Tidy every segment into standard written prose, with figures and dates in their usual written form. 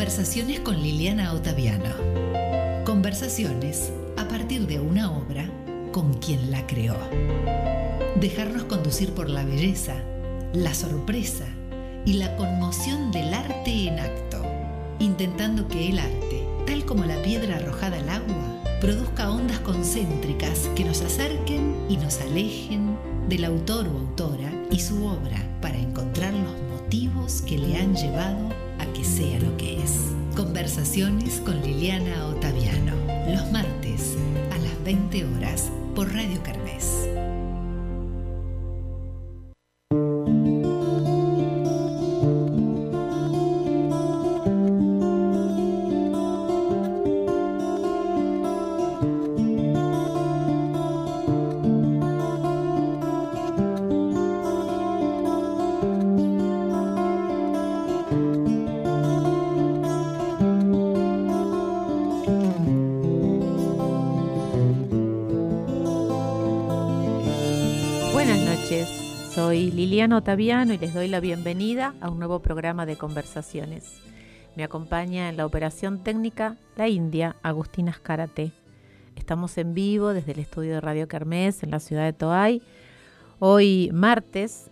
Conversaciones con Liliana Ottaviano. Conversaciones a partir de una obra con quien la creó. Dejarnos conducir por la belleza, la sorpresa y la conmoción del arte en acto, intentando que el arte, tal como la piedra arrojada al agua, produzca ondas concéntricas que nos acerquen y nos alejen del autor o autora y su obra para encontrar los motivos que le han llevado a que sea lo que es. Conversaciones con Liliana Ottaviano, los martes a las 20 horas por Radio Kermés. Soy Liliana Ottaviano y les doy la bienvenida a un nuevo programa de conversaciones. Me acompaña en la operación técnica la india Agustina Escárate. Estamos en vivo desde el estudio de Radio Kermés en la ciudad de Toay. Hoy martes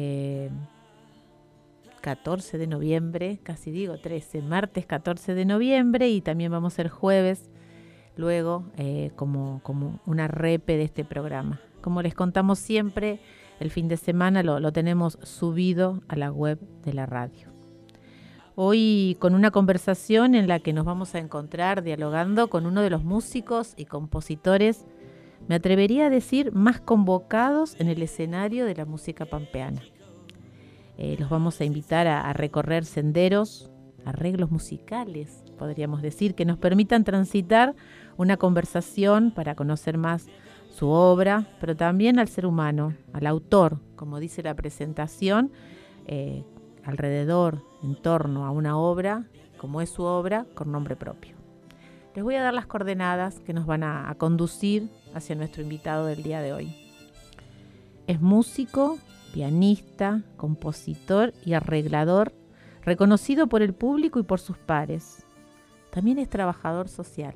14 de noviembre, casi digo 13, martes 14 de noviembre, y también vamos a ser jueves, luego como una repe de este programa. Como les contamos siempre, el fin de semana lo tenemos subido a la web de la radio. Hoy con una conversación en la que nos vamos a encontrar dialogando con uno de los músicos y compositores, me atrevería a decir, más convocados en el escenario de la música pampeana. Los vamos a invitar a recorrer senderos, arreglos musicales, podríamos decir, que nos permitan transitar una conversación para conocer más su obra, pero también al ser humano, al autor, como dice la presentación, alrededor, en torno a una obra, como es su obra, con nombre propio. Les voy a dar las coordenadas que nos van a conducir hacia nuestro invitado del día de hoy. Es músico, pianista, compositor y arreglador, reconocido por el público y por sus pares. También es trabajador social.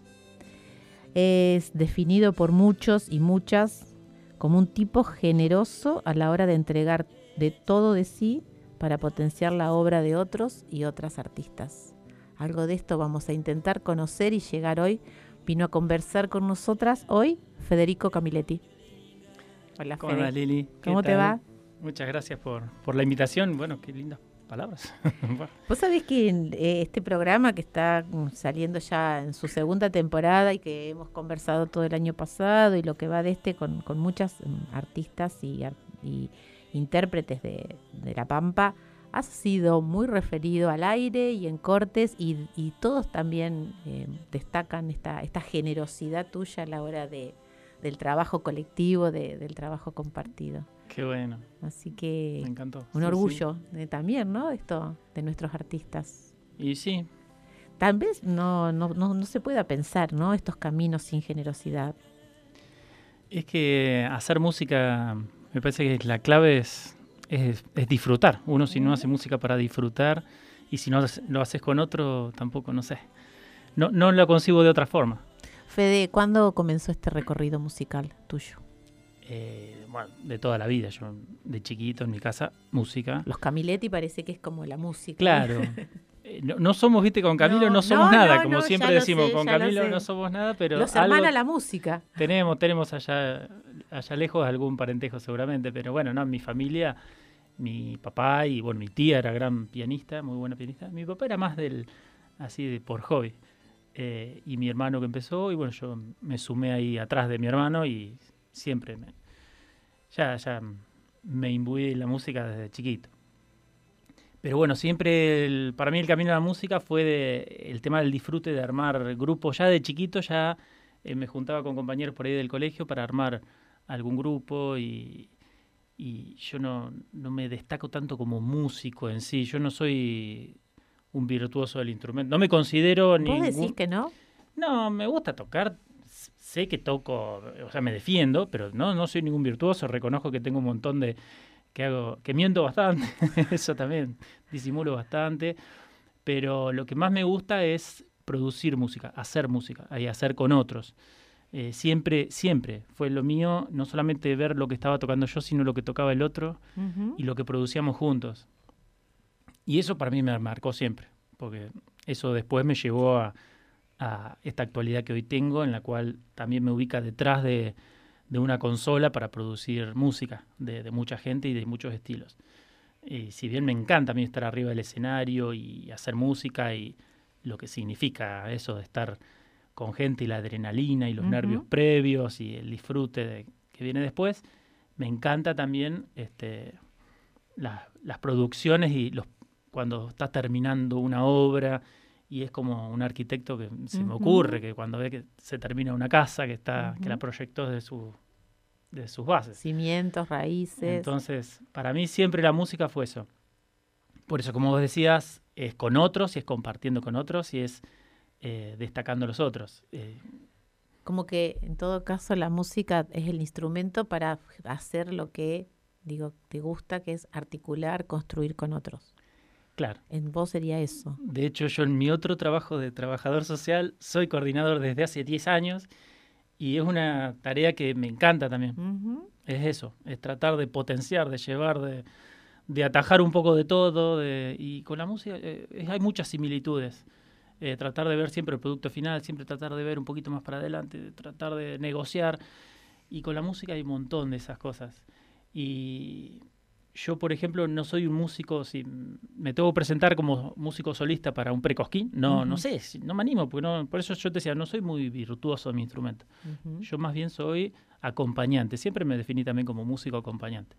Es definido por muchos y muchas como un tipo generoso a la hora de entregar de todo de sí para potenciar la obra de otros y otras artistas. Algo de esto vamos a intentar conocer y llegar hoy. Vino a conversar con nosotras hoy Federico Camilletti. Hola, ¿Cómo Fede. andas, Lili? ¿Cómo te va? Muchas gracias por la invitación. Bueno, qué lindas palabras. Vos sabés que en este programa que está saliendo ya en su segunda temporada y que hemos conversado todo el año pasado y lo que va de con muchas artistas y intérpretes de La Pampa, ha sido muy referido al aire y en cortes y todos también destacan esta generosidad tuya a la hora del trabajo colectivo, del trabajo compartido. Qué bueno. Así que me encantó. Un Sí, orgullo sí. También, ¿no? Esto de nuestros artistas. Y sí, Tal vez no se pueda pensar, ¿no? Estos caminos sin generosidad. es que hacer música, me parece que la clave es disfrutar. Uno si no hace música para disfrutar y si no lo haces con otro, tampoco, no sé. No lo concibo de otra forma. Fede, ¿cuándo comenzó este recorrido musical tuyo? Bueno, de toda la vida. Yo de chiquito en mi casa, música. Los Camilletti parece que es como la música. Claro. No somos, viste, con Camilo no somos nada, como siempre decimos, con Camilo no somos nada, pero los hermana la música. Tenemos allá lejos algún parentejo seguramente, pero bueno, no, mi familia, mi papá y bueno, mi tía era gran pianista, muy buena pianista. Mi papá era más por hobby. Y mi hermano que empezó, y bueno, yo me sumé ahí atrás de mi hermano y siempre ya me imbuí en la música desde chiquito. Pero bueno, siempre para mí el camino a la música fue el tema del disfrute de armar grupos. Ya de chiquito me juntaba con compañeros por ahí del colegio para armar algún grupo y yo no me destaco tanto como músico en sí. Yo no soy un virtuoso del instrumento. No me considero ¿Vos decís que no? No, me gusta tocar. Sé que toco, o sea, me defiendo, pero no soy ningún virtuoso. Reconozco que tengo un montón que miento bastante. Eso también, disimulo bastante. pero lo que más me gusta es producir música y hacer con otros. Siempre fue lo mío, no solamente ver lo que estaba tocando yo, sino lo que tocaba el otro y lo que producíamos juntos. Y eso para mí me marcó siempre, porque eso después me llevó a esta actualidad que hoy tengo, en la cual también me ubica detrás de una consola para producir música de mucha gente y de muchos estilos. Y si bien me encanta a mí estar arriba del escenario y hacer música y lo que significa eso de estar con gente y la adrenalina y los nervios previos y el disfrute que viene después, me encanta también las producciones y cuando estás terminando una obra y es como un arquitecto que se me ocurre que cuando ve que se termina una casa que la proyectó de sus bases. Cimientos, raíces. Entonces, para mí siempre la música fue eso. Por eso, como vos decías, es con otros y es compartiendo con otros y es destacando a los otros. Como que en todo caso la música es el instrumento para hacer lo que, te gusta, que es articular, construir con otros. Claro. En vos sería eso. De hecho, yo en mi otro trabajo de trabajador social soy coordinador desde hace 10 años y es una tarea que me encanta también. Es eso, es tratar de potenciar, de llevar, de atajar un poco de todo. Y con la música hay muchas similitudes. Tratar de ver siempre el producto final, siempre tratar de ver un poquito más para adelante, tratar de negociar. Y con la música hay un montón de esas cosas. Y yo, por ejemplo, no soy un músico, si me tengo que presentar como músico solista para un precosquín, no sé, no me animo, porque por eso yo te decía, no soy muy virtuoso de mi instrumento. Yo más bien soy acompañante, siempre me definí también como músico acompañante.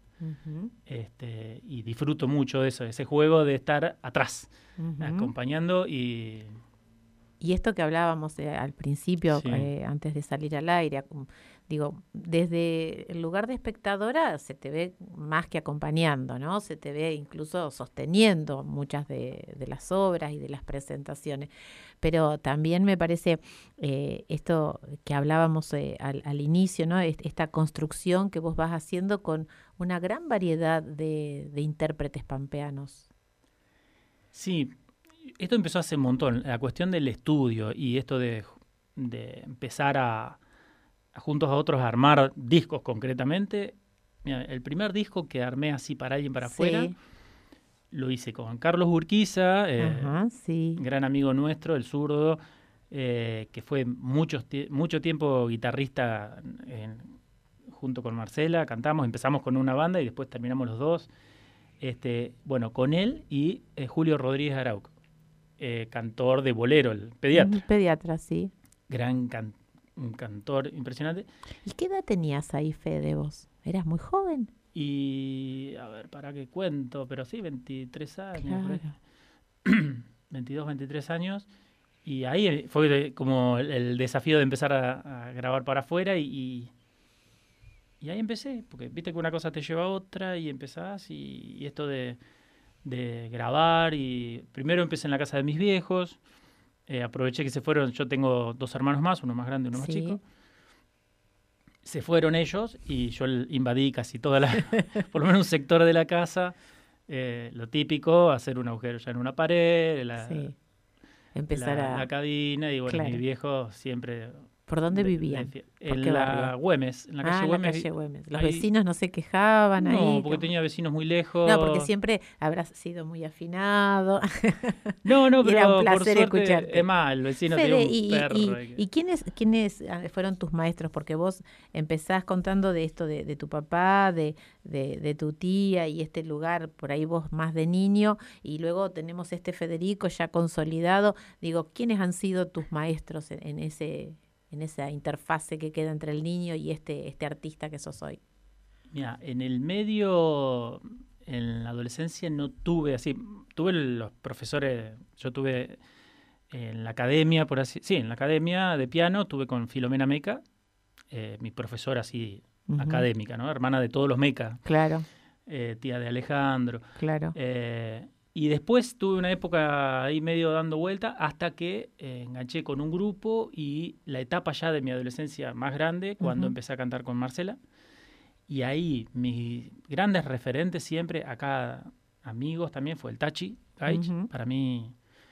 Y disfruto mucho de eso, ese juego de estar atrás, acompañando y... Y esto que hablábamos al principio, Sí. Antes de salir al aire, desde el lugar de espectadora se te ve más que acompañando, ¿no? Se te ve incluso sosteniendo muchas de las obras y de las presentaciones. Pero también me parece esto que hablábamos al inicio, ¿no? Esta construcción que vos vas haciendo con una gran variedad de intérpretes pampeanos. Sí, esto empezó hace un montón, la cuestión del estudio y esto de empezar a juntos a otros a armar discos concretamente. Mira, el primer disco que armé así para alguien para afuera, lo hice con Carlos Urquiza, gran amigo nuestro, el zurdo, que fue mucho tiempo guitarrista junto con Marcela, cantamos, empezamos con una banda y después terminamos los dos. Con él y Julio Rodríguez Arauco, cantor de bolero, el pediatra. Pediatra, sí. Un cantor impresionante. ¿Y qué edad tenías ahí, Fede, vos? ¿Eras muy joven? Y, a ver, ¿para qué cuento? Pero sí, 23 años. Claro. 22, 23 años. Y ahí fue como el desafío de empezar a grabar para afuera y ahí empecé, porque viste que una cosa te lleva a otra y empezás y esto de grabar. Y primero empecé en la casa de mis viejos. Aproveché que se fueron, yo tengo 2 hermanos más, uno más grande y uno más chico. Se fueron ellos y yo invadí casi toda por lo menos un sector de la casa. Lo típico, hacer un agujero ya en una pared, empezar la cabina y bueno, mi viejo siempre... ¿Por dónde vivían? En la Güemes. En la calle Güemes. La calle Güemes. ¿Los vecinos no se quejaban ahí? No, porque tenía vecinos muy lejos. No, porque siempre habrás sido muy afinado. No, pero era un placer por suerte, escucharte. Es más, el vecino Fede, tenía un perro. ¿Y quiénes fueron tus maestros? Porque vos empezás contando de esto de tu papá, de tu tía y este lugar, por ahí vos más de niño, y luego tenemos Federico ya consolidado. Digo, ¿quiénes han sido tus maestros en esa interfase que queda entre el niño y este artista que sos hoy? Mira, en el medio, en la adolescencia no tuve así, tuve los profesores, yo tuve en la academia, en la academia de piano tuve con Filomena Meca, mi profesora así académica, ¿no? Hermana de todos los Meca. Claro. Tía de Alejandro. Claro. Y después tuve una época ahí medio dando vuelta hasta que enganché con un grupo y la etapa ya de mi adolescencia más grande, cuando empecé a cantar con Marcela. Y ahí mis grandes referentes siempre, acá amigos también, fue el Tachi Gaich. Para mí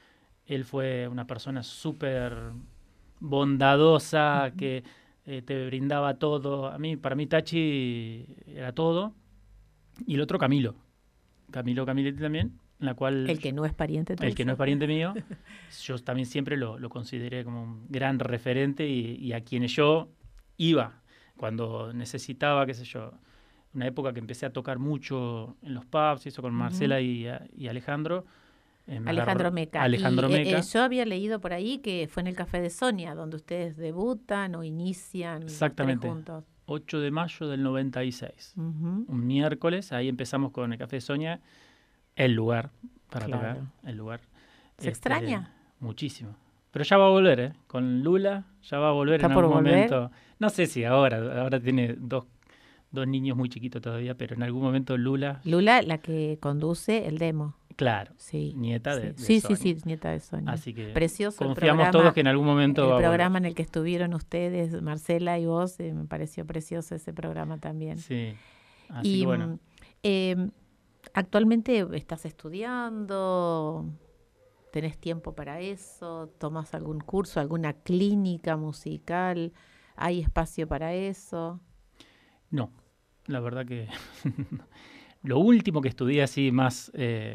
Él fue una persona súper bondadosa, que te brindaba todo. Para mí Tachi era todo. Y el otro Camilo Camiletti también, la cual... El que no es pariente tuyo. El que no es pariente mío. Yo también siempre lo consideré como un gran referente y a quienes yo iba cuando necesitaba, qué sé yo, una época que empecé a tocar mucho en los pubs, eso con Marcela y Alejandro. Alejandro Meca. Alejandro Meca. Yo había leído por ahí que fue en el Café de Sonia, donde ustedes debutan o inician. Exactamente. Juntos. 8 de mayo del 96. Un miércoles, ahí empezamos con el Café de Sonia, el lugar para tocar, el lugar. ¿Se extraña? Muchísimo. Pero ya va a volver, ¿eh? Con Lula ya va a volver en algún momento. No sé si ahora tiene dos niños muy chiquitos todavía, pero en algún momento Lula... Lula, la que conduce el demo. Claro, sí, nieta de sí, Sonia. Sí, nieta de Sonia. Así que precioso confiamos todos que en algún momento el programa en el que estuvieron ustedes, Marcela y vos, me pareció precioso ese programa también. Sí, así que bueno. ¿Actualmente estás estudiando? ¿Tenés tiempo para eso? ¿Tomas algún curso, alguna clínica musical? ¿Hay espacio para eso? No, la verdad que lo último que estudié así más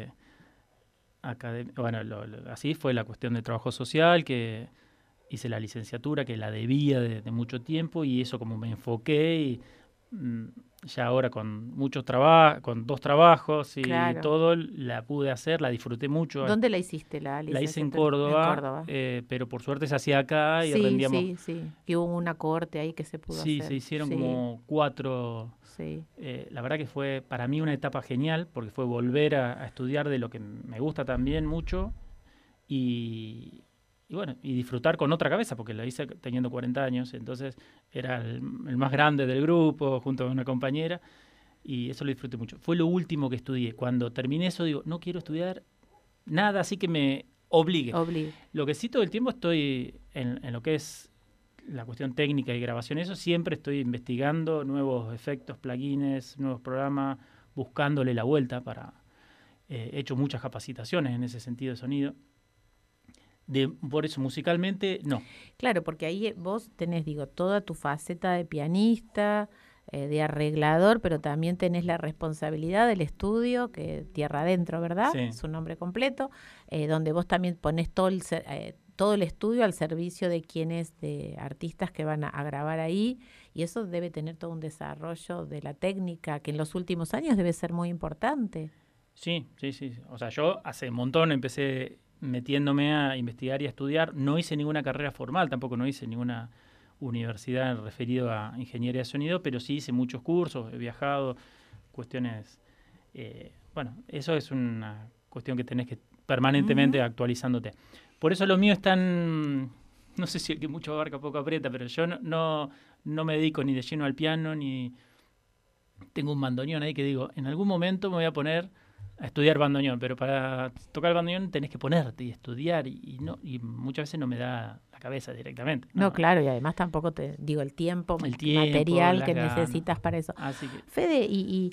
así fue la cuestión de trabajo social, que hice la licenciatura, que la debía de mucho tiempo, y eso como me enfoqué y ya ahora con con 2 trabajos y todo, la pude hacer, la disfruté mucho. ¿Dónde la hiciste la licenciatura? La hice en Córdoba. Pero por suerte se hacía acá y rendíamos. Sí, que hubo una corte ahí que se pudo hacer. Sí, se hicieron como 4. Sí. La verdad que fue para mí una etapa genial, porque fue volver a estudiar de lo que me gusta también mucho y bueno, y disfrutar con otra cabeza, porque la hice teniendo 40 años, entonces era el más grande del grupo, junto con una compañera, y eso lo disfruté mucho. Fue lo último que estudié. Cuando terminé eso, digo, no quiero estudiar nada así que me obligue. Lo que sí, todo el tiempo estoy en lo que es la cuestión técnica y grabación, eso siempre estoy investigando nuevos efectos, plugins, nuevos programas, buscándole la vuelta he hecho muchas capacitaciones en ese sentido de sonido. Por eso, musicalmente, no. Claro, porque ahí vos tenés, toda tu faceta de pianista, de arreglador, pero también tenés la responsabilidad del estudio, que Tierra Adentro, ¿verdad? Sí. Su nombre completo, donde vos también ponés todo el estudio al servicio de artistas que van a grabar ahí, y eso debe tener todo un desarrollo de la técnica, que en los últimos años debe ser muy importante. Sí. O sea, yo hace un montón empecé metiéndome a investigar y a estudiar. No hice ninguna carrera formal, tampoco no hice ninguna universidad referido a ingeniería de sonido, pero sí hice muchos cursos, he viajado, cuestiones... eso es una cuestión que tenés que permanentemente actualizándote. Por eso lo mío es tan... No sé si el que mucho abarca poco aprieta, pero yo no me dedico ni de lleno al piano, ni... Tengo un bandoneón ahí que digo, en algún momento me voy a poner a estudiar bandoneón, pero para tocar el bandoneón tenés que ponerte y estudiar y muchas veces no me da la cabeza directamente. No, claro, y además tampoco el tiempo material que necesitas para eso. Así que... Fede,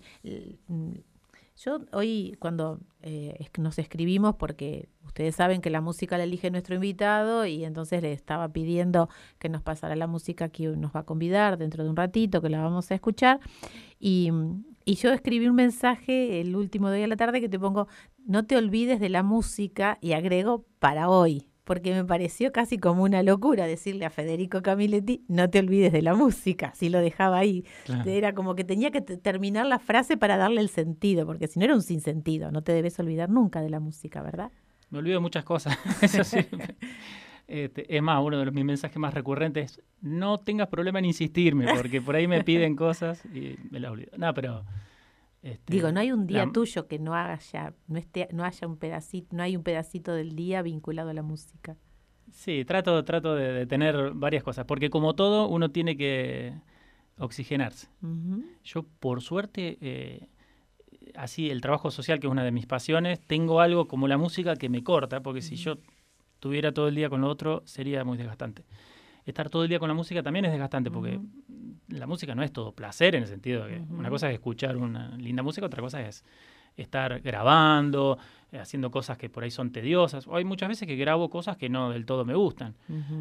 yo hoy cuando nos escribimos, porque ustedes saben que la música la elige nuestro invitado, y entonces le estaba pidiendo que nos pasara la música que nos va a convidar dentro de un ratito, que la vamos a escuchar, y yo escribí un mensaje el último día de la tarde que te pongo, no te olvides de la música, y agrego para hoy, porque me pareció casi como una locura decirle a Federico Camiletti, no te olvides de la música, si lo dejaba ahí. Claro. Era como que tenía que terminar la frase para darle el sentido, porque si no era un sinsentido, no te debes olvidar nunca de la música, ¿verdad? Me olvido de muchas cosas, eso sí. Es más, uno de mis mensajes más recurrentes es, no tengas problema en insistirme, porque por ahí me piden cosas y me las olvido. No, pero... no hay un día tuyo que no haya un pedacito, no hay un pedacito del día vinculado a la música. Sí, trato de tener varias cosas, porque como todo, uno tiene que oxigenarse. Uh-huh. Yo, por suerte, así el trabajo social, que es una de mis pasiones, tengo algo como la música que me corta, porque si yo estuviera todo el día con lo otro, sería muy desgastante. Estar todo el día con la música también es desgastante, porque la música no es todo placer, en el sentido de que una cosa es escuchar una linda música, otra cosa es estar grabando, haciendo cosas que por ahí son tediosas. O hay muchas veces que grabo cosas que no del todo me gustan.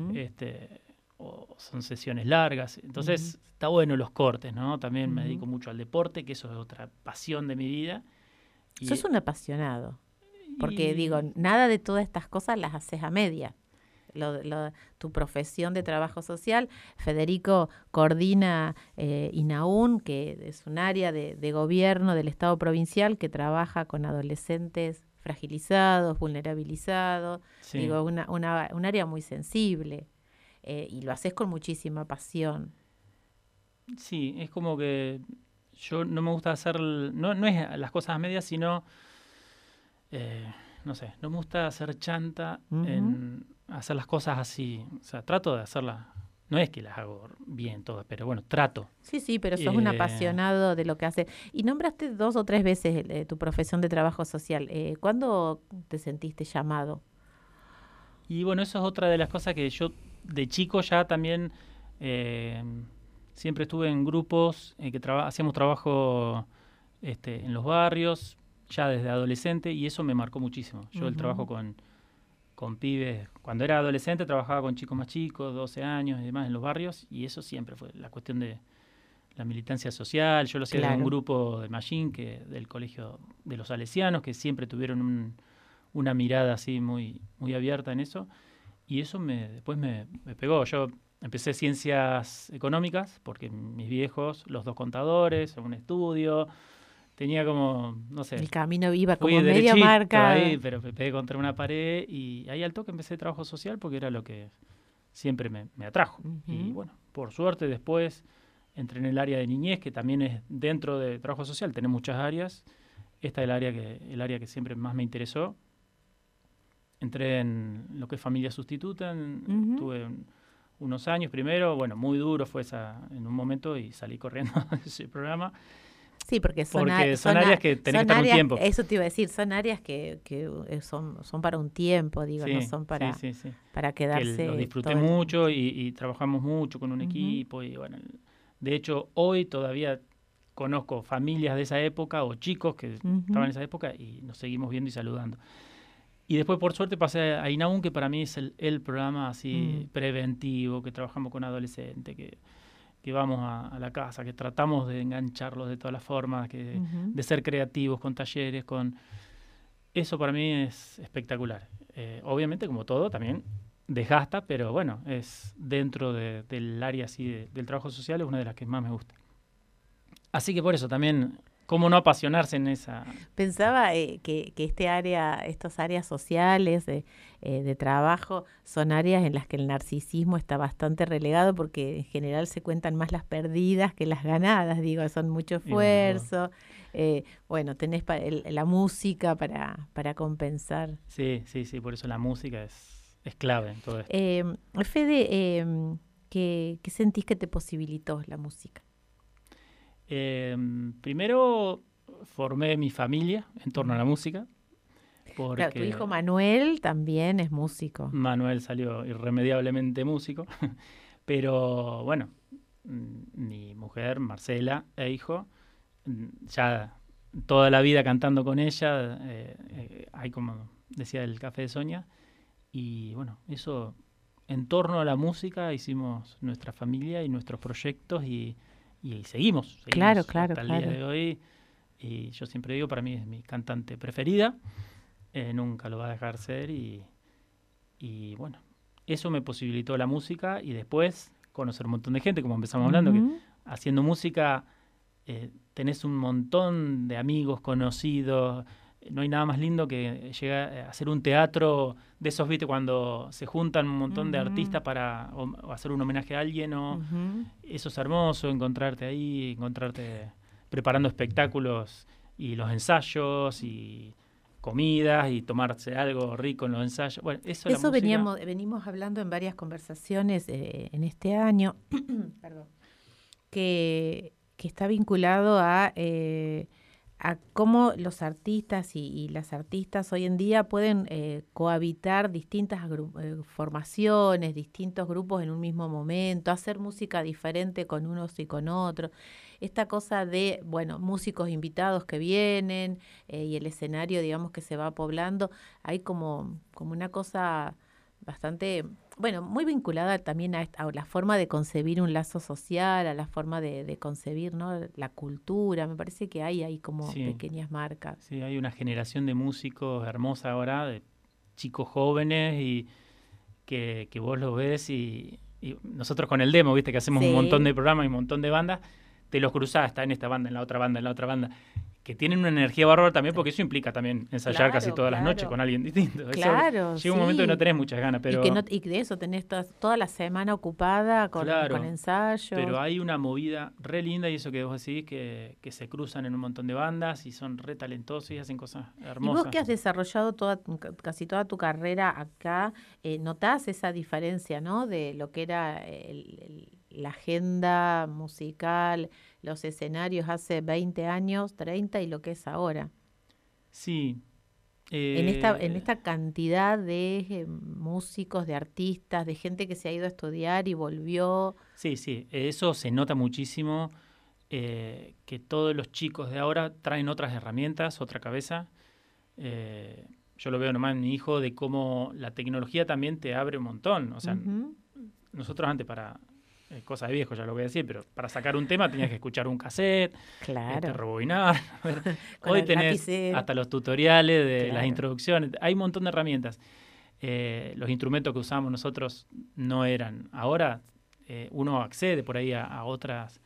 O son sesiones largas. Entonces, está bueno los cortes, ¿no? También me dedico mucho al deporte, que eso es otra pasión de mi vida. Sos un apasionado. Porque, digo, nada de todas estas cosas las haces a media. Tu profesión de trabajo social, Federico coordina INAUN, que es un área de gobierno del Estado provincial que trabaja con adolescentes fragilizados, vulnerabilizados. Sí. Digo, un área muy sensible. Y lo haces con muchísima pasión. Sí, es como que yo no me gusta hacer, no es las cosas a medias, sino, no sé, no me gusta hacer chanta en hacer las cosas así. O sea, trato de hacerlas, no es que las hago bien todas, pero bueno, trato. Sí, pero sos un apasionado de lo que haces. Y nombraste 2 o 3 veces tu profesión de trabajo social. ¿Cuándo te sentiste llamado? Y bueno, eso es otra de las cosas que yo de chico ya también siempre estuve en grupos que hacíamos trabajo en los barrios, ya desde adolescente, y eso me marcó muchísimo. Yo el trabajo con pibes, cuando era adolescente trabajaba con chicos más chicos, 12 años y demás en los barrios, y eso siempre fue la cuestión de la militancia social. Yo lo hacía en un grupo de Mallín, del colegio de los salesianos, que siempre tuvieron una mirada así muy, muy abierta en eso. Y eso después me pegó. Yo empecé ciencias económicas porque mis viejos, los 2 contadores, un estudio, tenía como, no sé. El camino iba como medio marcado. Ahí, pero me pegué contra una pared y ahí al toque empecé trabajo social porque era lo que siempre me atrajo. Y bueno, por suerte después entré en el área de niñez, que también es dentro de trabajo social, tenés muchas áreas. Esta es el área que siempre más me interesó. Entré en lo que es familia sustituta, tuve unos años primero, bueno, muy duro fue en un momento y salí corriendo de ese programa. Sí, porque son áreas que tenés que estar un tiempo. Eso te iba a decir, son áreas que son para un tiempo, digo, no son para quedarse. Que lo disfruté mucho y trabajamos mucho con un equipo y bueno, de hecho hoy todavía conozco familias de esa época o chicos que estaban en esa época y nos seguimos viendo y saludando. Y después, por suerte, pasé a INAUN, que para mí es el programa así preventivo, que trabajamos con adolescentes, que vamos a la casa, que tratamos de engancharlos de todas las formas, de ser creativos con talleres, Eso para mí es espectacular. Obviamente, como todo, también desgasta, pero bueno, es dentro del área así del trabajo social, es una de las que más me gusta. Así que por eso también... ¿Cómo no apasionarse en esa? Pensaba que estas áreas sociales de trabajo son áreas en las que el narcisismo está bastante relegado porque en general se cuentan más las perdidas que las ganadas, digo, son mucho esfuerzo. Bueno, tenés la música para compensar. Sí, por eso la música es clave en todo esto. Fede, ¿qué sentís que te posibilitó la música? Primero formé mi familia en torno a la música. Claro, tu hijo Manuel también es músico. Manuel salió irremediablemente músico, pero bueno, mi mujer, Marcela, e hijo, ya toda la vida cantando con ella, hay como decía el Café de Sonia, y bueno, eso en torno a la música hicimos nuestra familia y nuestros proyectos y seguimos claro, hasta el día de hoy. Y yo siempre digo, para mí es mi cantante preferida, nunca lo va a dejar ser y bueno, eso me posibilitó la música y después conocer un montón de gente, como empezamos hablando, que haciendo música tenés un montón de amigos, conocidos. No hay nada más lindo que llegar a hacer un teatro de esos, ¿viste? Cuando se juntan un montón de artistas para o hacer un homenaje a alguien. Eso es hermoso, encontrarte preparando espectáculos y los ensayos y comidas y tomarse algo rico en los ensayos. Bueno, eso venimos hablando en varias conversaciones en este año, perdón, que está vinculado a a cómo los artistas y las artistas hoy en día pueden cohabitar distintas formaciones, distintos grupos en un mismo momento, hacer música diferente con unos y con otros. Esta cosa de, bueno, músicos invitados que vienen y el escenario, digamos, que se va poblando, hay como una cosa bastante, bueno, muy vinculada también a la forma de concebir un lazo social, a la forma de concebir, ¿no?, la cultura. Me parece que hay como pequeñas marcas. Sí, hay una generación de músicos hermosa ahora, de chicos jóvenes y que vos los ves y nosotros con el demo, viste que hacemos un montón de programas y un montón de bandas, te los cruzás, está en esta banda, en la otra banda, en la otra banda, que tienen una energía bárbara también, porque eso implica también ensayar casi todas las noches con alguien distinto. Claro, llega un momento que no tenés muchas ganas, pero... Y de eso tenés toda la semana ocupada con ensayos. Pero hay una movida re linda, y eso que vos decís, que se cruzan en un montón de bandas y son re talentosos y hacen cosas hermosas. Y vos que has desarrollado casi toda tu carrera acá, ¿notás esa diferencia, ¿no?, de lo que era la agenda musical, los escenarios hace 20 años, 30 y lo que es ahora? Sí. En esta cantidad de músicos, de artistas, de gente que se ha ido a estudiar y volvió. Sí, eso se nota muchísimo, que todos los chicos de ahora traen otras herramientas, otra cabeza. Yo lo veo nomás en mi hijo, de cómo la tecnología también te abre un montón. O sea, nosotros antes para... cosa de viejo, ya lo voy a decir, pero para sacar un tema tenías que escuchar un cassette, rebobinar. Hoy tenés hasta los tutoriales de las introducciones. Hay un montón de herramientas. Los instrumentos que usamos nosotros no eran. Ahora uno accede por ahí a otras.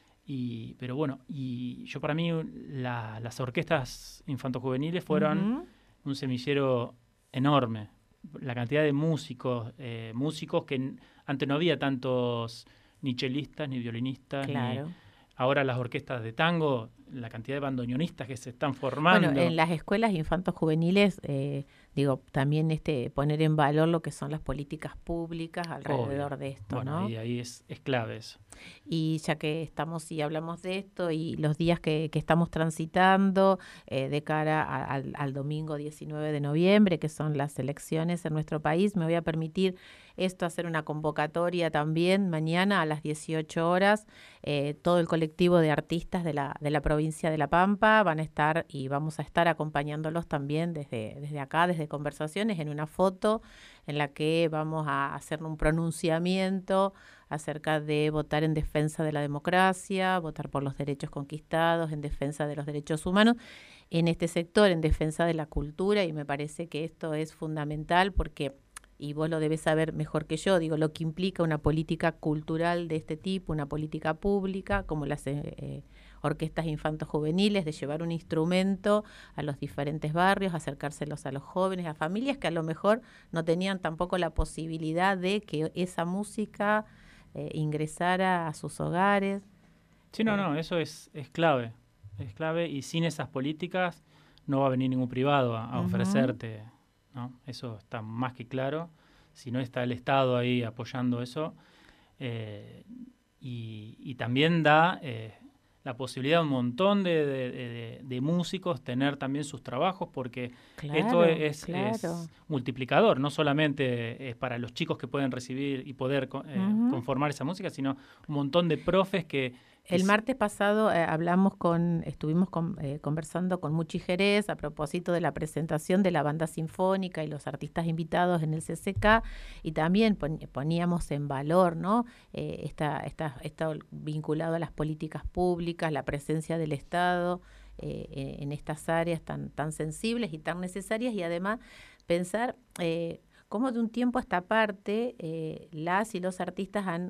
Pero bueno, y yo para mí las orquestas infantojuveniles fueron un semillero enorme. La cantidad de músicos que antes no había tantos ni chelistas ni violinistas. Ahora las orquestas de tango, la cantidad de bandoneonistas que se están formando. Bueno, en las escuelas infantos juveniles, también poner en valor lo que son las políticas públicas alrededor de esto, bueno, ¿no? Y ahí es clave eso. Y ya que estamos y hablamos de esto y los días que estamos transitando de cara al domingo 19 de noviembre, que son las elecciones en nuestro país, me voy a permitir hacer una convocatoria también mañana a las 18 horas. Todo el colectivo de artistas de la provincia de La Pampa van a estar y vamos a estar acompañándolos también desde acá, desde Conversaciones, en una foto en la que vamos a hacer un pronunciamiento acerca de votar en defensa de la democracia, votar por los derechos conquistados, en defensa de los derechos humanos, en este sector, en defensa de la cultura, y me parece que esto es fundamental porque, y vos lo debes saber mejor que yo, lo que implica una política cultural de este tipo, una política pública, como las orquestas infanto-juveniles, de llevar un instrumento a los diferentes barrios, acercárselos a los jóvenes, a familias que a lo mejor no tenían tampoco la posibilidad de que esa música ingresara a sus hogares. Sí, no, eso es clave. Es clave, y sin esas políticas no va a venir ningún privado a ofrecerte, ¿no? Eso está más que claro. Si no está el Estado ahí apoyando eso, y también da la posibilidad a un montón de músicos tener también sus trabajos, porque esto es multiplicador. No solamente es para los chicos que pueden recibir y poder conformar esa música, sino un montón de profes que... El martes pasado estuvimos conversando con Muchi Jerez a propósito de la presentación de la banda sinfónica y los artistas invitados en el CCK, y también poníamos en valor, ¿no?, está vinculado a las políticas públicas, la presencia del Estado en estas áreas tan sensibles y tan necesarias, y además pensar cómo de un tiempo a esta parte las y los artistas han,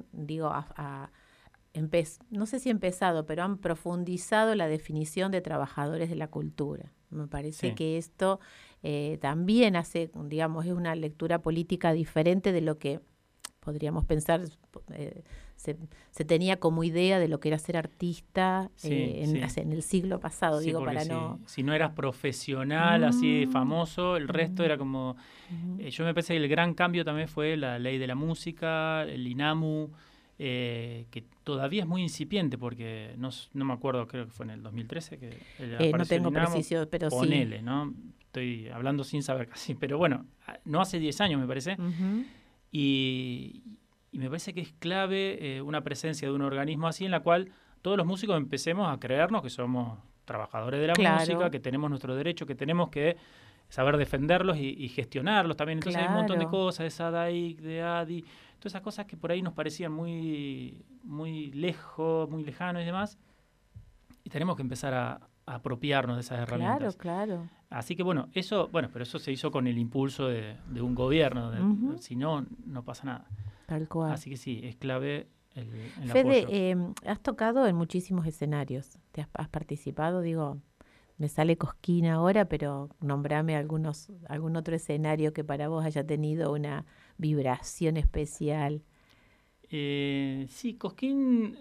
no sé si empezado, pero han profundizado la definición de trabajadores de la cultura. Me parece que esto también hace, es una lectura política diferente de lo que podríamos pensar, se tenía como idea de lo que era ser artista en el siglo pasado, si no eras profesional, así famoso, el resto era como... yo me parece que el gran cambio también fue la ley de la música, el INAMU, que todavía es muy incipiente porque no me acuerdo, creo que fue en el 2013 que no tengo preciso, pero ponele, sí. ¿no? Estoy hablando sin saber casi, pero bueno, no hace 10 años me parece, y me parece que es clave una presencia de un organismo así en la cual todos los músicos empecemos a creernos que somos trabajadores de la música, que tenemos nuestros derechos, que tenemos que saber defenderlos y gestionarlos también. Entonces hay un montón de cosas, de SADAIC, de ADI, todas esas cosas que por ahí nos parecían muy, muy lejos, muy lejanos y demás, y tenemos que empezar a apropiarnos de esas herramientas. Claro. Así que bueno, pero eso se hizo con el impulso de un gobierno, si no, no pasa nada. Tal cual. Así que sí, es clave el Fede, has tocado en muchísimos escenarios, has participado, digo, me sale cosquín ahora, pero nombrame algún otro escenario que para vos haya tenido una vibración especial. Sí, Cosquín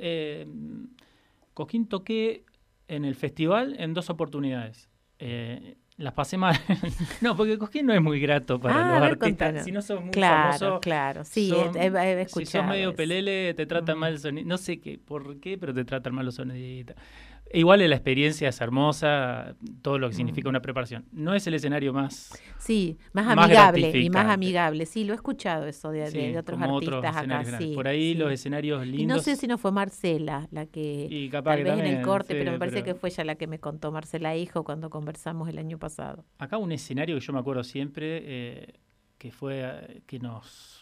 toqué en el festival en 2 oportunidades. Las pasé mal. No, porque Cosquín no es muy grato para los artistas. Contanos. Si no sos muy famoso. Claro, sí, he escuchado. Si sos medio pelele, te tratan mal el sonido. No sé por qué, pero te tratan mal los soniditos. Igual la experiencia es hermosa, todo lo que significa una preparación. No es el escenario más amigable y más amigable. Sí, lo he escuchado eso de otros artistas acá. Sí, por ahí los escenarios lindos. Y no sé si no fue Marcela la que tal vez también, en el corte, pero me parece que fue ella la que me contó, Marcela Hijo, cuando conversamos el año pasado. Acá un escenario que yo me acuerdo siempre que fue que nos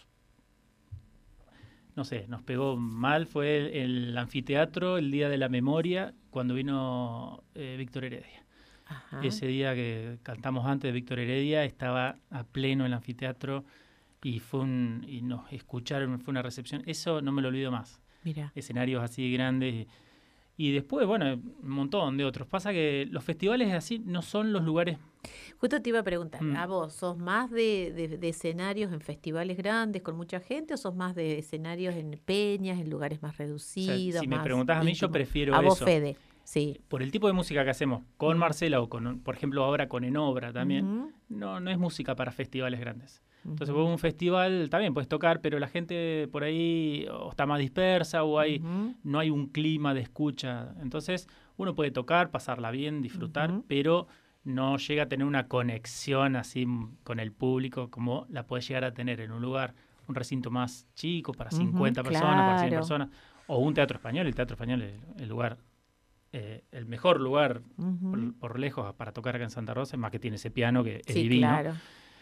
pegó mal, fue el anfiteatro, el Día de la Memoria, cuando vino Víctor Heredia. Ajá. Ese día que cantamos antes de Víctor Heredia, estaba a pleno el anfiteatro y nos escucharon, fue una recepción. Eso no me lo olvido más. Mira. Escenarios así grandes. Y después, bueno, un montón de otros. Pasa que los festivales así no son los lugares... Justo te iba a preguntar, ¿a vos sos más de escenarios en festivales grandes con mucha gente o sos más de escenarios en peñas, en lugares más reducidos? O sea, si me preguntás a mí, yo prefiero eso. A vos, Fede, sí. Por el tipo de música que hacemos con Marcela o por ejemplo, ahora con Enobra también, no es música para festivales grandes. Entonces, vos un festival también puedes tocar, pero la gente por ahí o está más dispersa o no hay un clima de escucha. Entonces, uno puede tocar, pasarla bien, disfrutar, pero no llega a tener una conexión así con el público como la puede llegar a tener en un lugar, un recinto más chico para 50 personas, para 100 personas, o un teatro español. El teatro español es el lugar, el mejor lugar por lejos para tocar acá en Santa Rosa, más que tiene ese piano que es divino. Claro.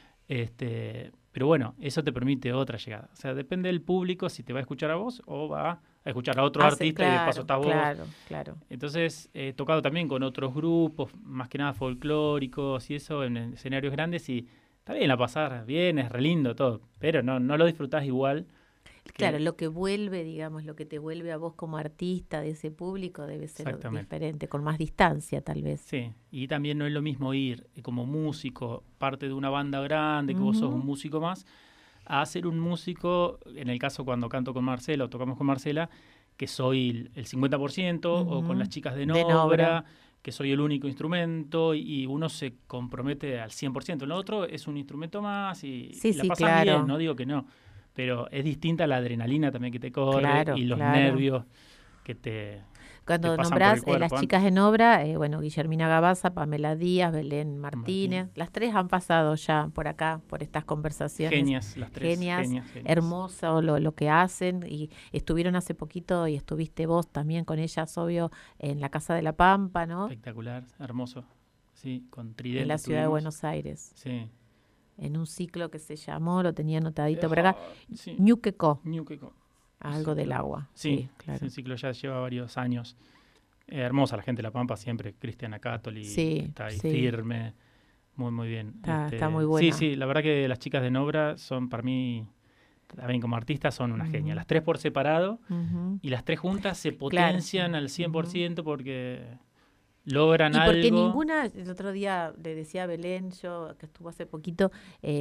Pero bueno, eso te permite otra llegada. O sea, depende del público si te va a escuchar a vos o va a escuchar a otro artista y de paso estás vos. Claro. Entonces, he tocado también con otros grupos, más que nada folclóricos y eso, en escenarios grandes, y está bien, la pasar bien, es re lindo todo, pero no lo disfrutás igual. Claro, lo que vuelve, digamos, lo que te vuelve a vos como artista de ese público debe ser diferente, con más distancia tal vez. Sí, y también no es lo mismo ir como músico, parte de una banda grande, que vos sos un músico más, a ser un músico, en el caso cuando canto con Marcela o tocamos con Marcela, que soy el 50%, o con las chicas de Enobra, que soy el único instrumento, y uno se compromete al 100%. Lo otro es un instrumento más y la pasas bien, no digo que no. Pero es distinta la adrenalina también que te corre y los nervios que te Cuando te nombrás las chicas en obra, Guillermina Gabaza, Pamela Díaz, Belén Martínez, las tres han pasado ya por acá, por estas conversaciones. Genias, las tres. Genias. Hermoso lo que hacen, y estuvieron hace poquito y estuviste vos también con ellas, obvio, en la Casa de la Pampa, ¿no? Espectacular, hermoso. Sí, con Tridente. En la ciudad de Buenos Aires. Sí. En un ciclo que se llamó, lo tenía anotadito por acá, Ñuquecó. Algo del agua. Sí, claro. Ese ciclo ya lleva varios años. Hermosa la gente de La Pampa siempre, Cristiana Cátoli, está ahí firme, muy, muy bien. Está muy buena. Sí, la verdad que las chicas de Enobra son, para mí, también como artistas, son una genia. Las tres por separado y las tres juntas se potencian al 100% porque... logran algo. Y porque ninguna, el otro día le decía a Belén, yo que estuvo hace poquito,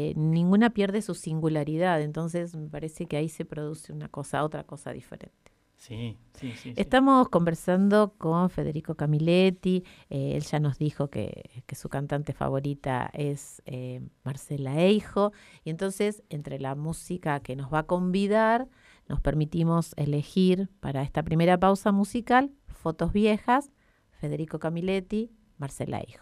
ninguna pierde su singularidad, entonces me parece que ahí se produce otra cosa diferente. Sí. Estamos conversando con Federico Camilletti. Él ya nos dijo que su cantante favorita es Marcela Eijo. Y entonces, entre la música que nos va a convidar, nos permitimos elegir para esta primera pausa musical Fotos Viejas, Federico Camilletti, Marcela Eijo.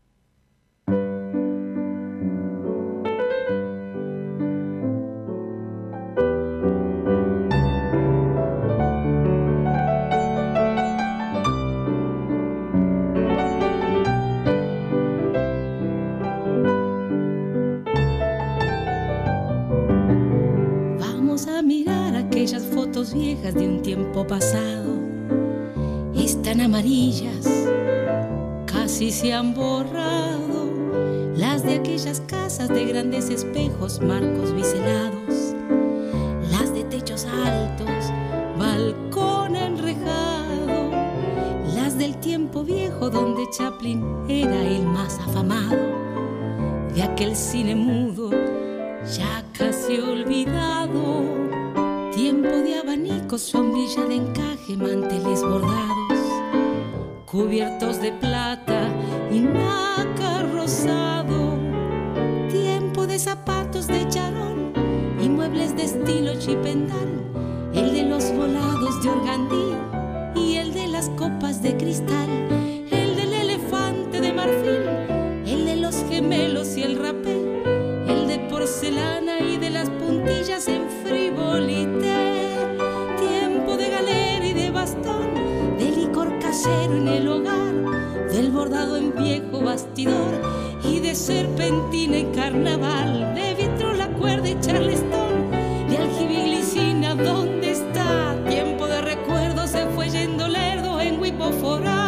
Aquellas fotos viejas de un tiempo pasado están amarillas, casi se han borrado. Las de aquellas casas de grandes espejos, marcos biselados, las de techos altos, balcón enrejado, las del tiempo viejo donde Chaplin era el más afamado, de aquel cine mudo ya casi olvidado. Tiempo de abanicos, sombrilla de encaje, manteles bordados, cubiertos de plata y nácar rosado. Tiempo de zapatos de charol y muebles de estilo chipendal, el de los volados de organdí y el de las copas de cristal, el del elefante de marfil, el de los gemelos y el rapé, el de porcelana y de las puntillas en frivolité. Tiempo de galera y de bastón, de licor casero en el hogar, del bordado en viejo bastidor y de serpentina en carnaval, de vitrola, cuerda y charleston, de aljibe y glicina, ¿dónde está? Tiempo de recuerdos, se fue yendo lerdo en Huipófora.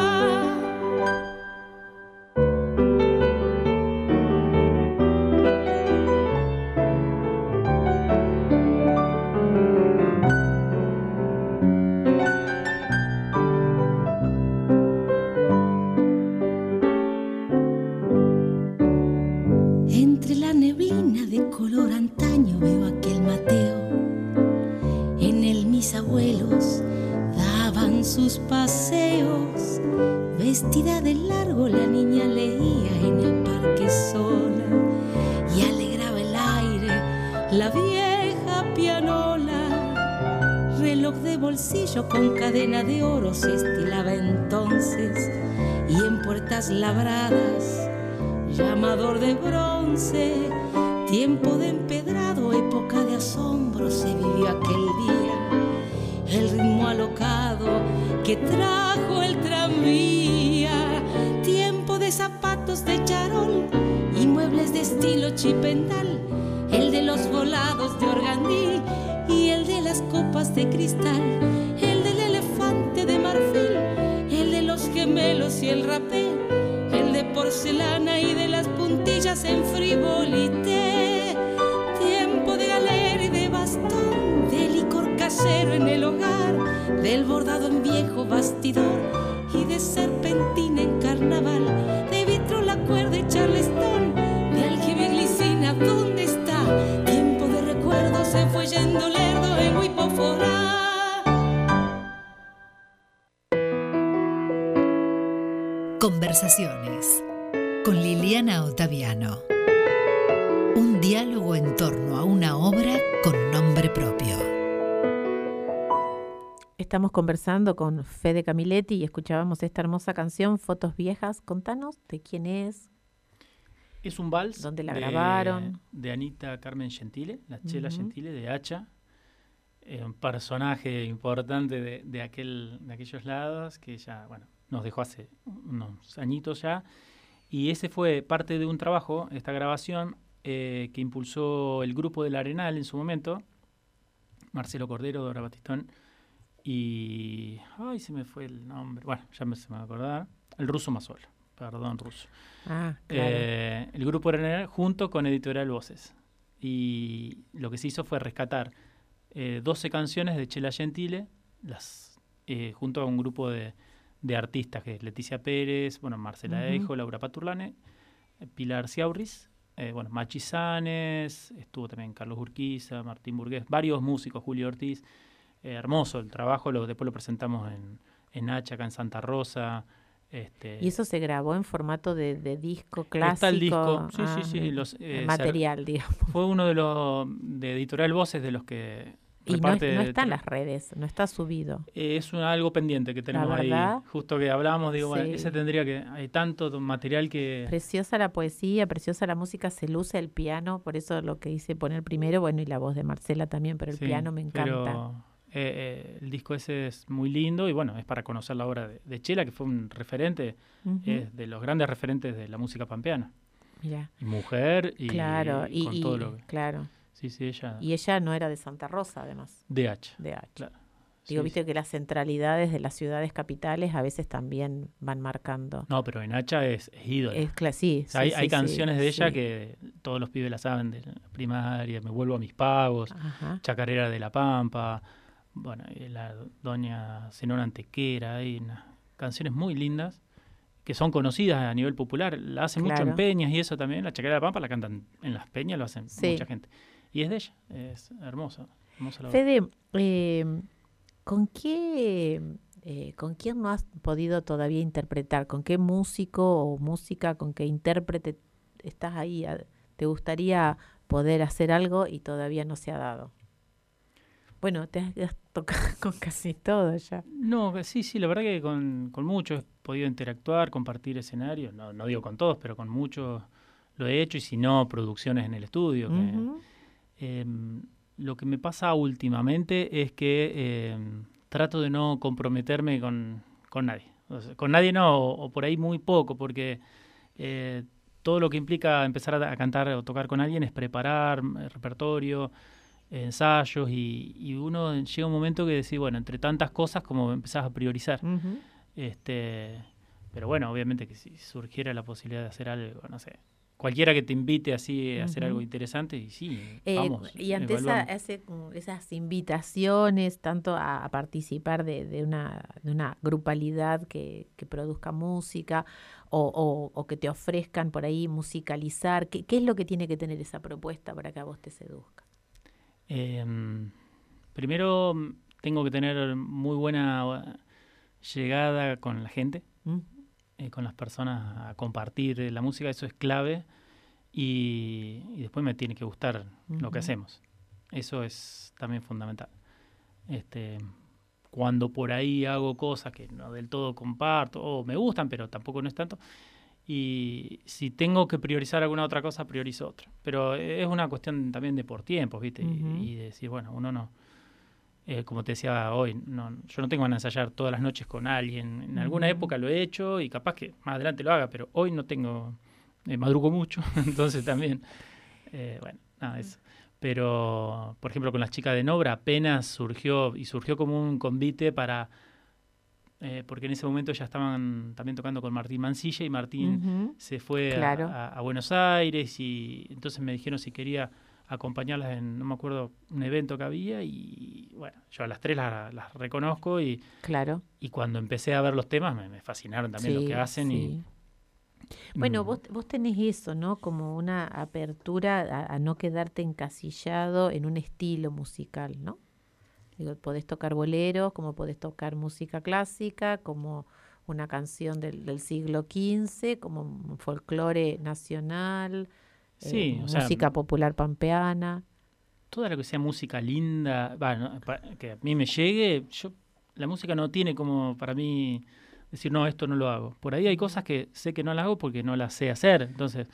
Color antaño veo aquel Mateo, en él mis abuelos daban sus paseos, vestida de largo la niña leía en el parque sola y alegraba el aire la vieja pianola. Reloj de bolsillo con cadena de oro se estilaba entonces y en puertas labradas llamador de bronce. Tiempo de empedrado, época de asombro, se vivió aquel día. El ritmo alocado que trajo el tranvía. Tiempo de zapatos de charol y muebles de estilo chipendal. El de los volados de organdí y el de las copas de cristal. El del elefante de marfil, el de los gemelos y el rapé. El de porcelana y de las puntillas en frivolité. Tiempo de galera y de bastón, de licor casero en el hogar, del bordado en viejo bastidor y de serpentina en carnaval, de vitrola, cuerda y charleston, de aljibe y glicina, ¿dónde está? Tiempo de recuerdos, se fue yendo lerdo en Huipófora. Conversaciones con Liliana Ottaviano. Un diálogo en torno a una obra con nombre propio. Estamos conversando con Fede Camilletti y escuchábamos esta hermosa canción, Fotos Viejas. Contanos de quién es. Es un vals. ¿Dónde la grabaron? De Anita Carmen Gentile, la Chela Gentile de Hacha. Un personaje importante de aquellos lados que ya, bueno, nos dejó hace unos añitos ya. Y ese fue parte de un trabajo, esta grabación, que impulsó el grupo del Arenal en su momento. Marcelo Cordero, Dora Batistón y... Ay, se me fue el nombre. Bueno, se me va a acordar. El Ruso Mazola. Perdón, Ruso. Claro. El grupo Arenal junto con Editorial Voces. Y lo que se hizo fue rescatar 12 canciones de Chela Gentile, junto a un grupo de artistas, que es Leticia Pérez, bueno, Marcela Eijo, Laura Paturlane, Pilar Ciaurris, Machi Sanes, estuvo también Carlos Urquiza, Martín Burgués, varios músicos, Julio Ortiz, hermoso el trabajo, después lo presentamos en Hacha, acá en Santa Rosa. ¿Y eso se grabó en formato de disco clásico? Está el disco, sí. Material, digamos. Fue uno de Editorial Voces de los que y reparte... no está en las redes, no está subido. Es algo pendiente que tenemos ahí. Justo que hablábamos, digo, bueno, ese tendría que... Hay tanto material que... Preciosa la poesía, preciosa la música, se luce el piano, por eso lo que hice poner primero, bueno, y la voz de Marcela también, pero el piano me encanta. Pero el disco ese es muy lindo y bueno, es para conocer la obra de Chela, que fue un referente, es de los grandes referentes de la música pampeana. Mirá. Y mujer y claro, con todo lo que... Claro. Sí, ella... Y ella no era de Santa Rosa, además. De Hacha. Claro. Digo, viste que las centralidades de las ciudades capitales a veces también van marcando. No, pero en Hacha es ídola. Sí, hay canciones de ella que todos los pibes la saben, de la primaria, Me vuelvo a mis pagos, Ajá. Chacarera de la Pampa, bueno, la doña Zenón Antequera, hay unas canciones muy lindas que son conocidas a nivel popular, la hacen mucho en peñas y eso también, la Chacarera de la Pampa la cantan en las peñas, lo hacen mucha gente. Y es de ella, es hermosa la Fede, ¿con quién no has podido todavía interpretar? ¿Con qué músico o música, con qué intérprete estás ahí? ¿Te gustaría poder hacer algo y todavía no se ha dado? Bueno, te has tocado con casi todo ya. No, sí, la verdad que con muchos he podido interactuar, compartir escenarios, no digo con todos, pero con muchos lo he hecho, y si no, producciones en el estudio. Lo que me pasa últimamente es que trato de no comprometerme con nadie. O sea, con nadie no, o por ahí muy poco, porque todo lo que implica empezar a cantar o tocar con alguien es preparar repertorio, ensayos, y uno llega un momento que decís, bueno, entre tantas cosas como empezás a priorizar. Pero bueno, obviamente que si surgiera la posibilidad de hacer algo, no sé, cualquiera que te invite así a hacer algo interesante, y sí, vamos. Y ante esas invitaciones, tanto a participar de una grupalidad que produzca música, o que te ofrezcan por ahí musicalizar, ¿qué es lo que tiene que tener esa propuesta para que a vos te seduzca? Primero tengo que tener muy buena llegada con la gente, con las personas, a compartir la música, eso es clave, y después me tiene que gustar lo que hacemos, eso es también fundamental. Cuando por ahí hago cosas que no del todo comparto, o me gustan, pero tampoco no es tanto, y si tengo que priorizar alguna otra cosa, priorizo otra. Pero es una cuestión también de por tiempos, ¿viste? Y de decir, bueno, uno no... como te decía hoy, yo no tengo ganas de ensayar todas las noches con alguien. En alguna época lo he hecho y capaz que más adelante lo haga, pero hoy no tengo... madrugo mucho, entonces también... bueno, nada, eso. Pero, por ejemplo, con las chicas de Nobra apenas surgió como un convite para... porque en ese momento ya estaban también tocando con Martín Mancilla, y Martín se fue a Buenos Aires, y entonces me dijeron si quería acompañarlas en, no me acuerdo, un evento que había, y bueno, yo a las tres las reconozco, y cuando empecé a ver los temas me fascinaron también lo que hacen. Sí. Bueno, vos tenés eso, ¿no? Como una apertura a no quedarte encasillado en un estilo musical, ¿no? Digo, podés tocar boleros, como podés tocar música clásica, como una canción del siglo XV, como un folclore nacional, música popular pampeana. Toda lo que sea música linda, que a mí me llegue, la música no tiene como para mí decir, no, esto no lo hago. Por ahí hay cosas que sé que no las hago porque no las sé hacer. Entonces,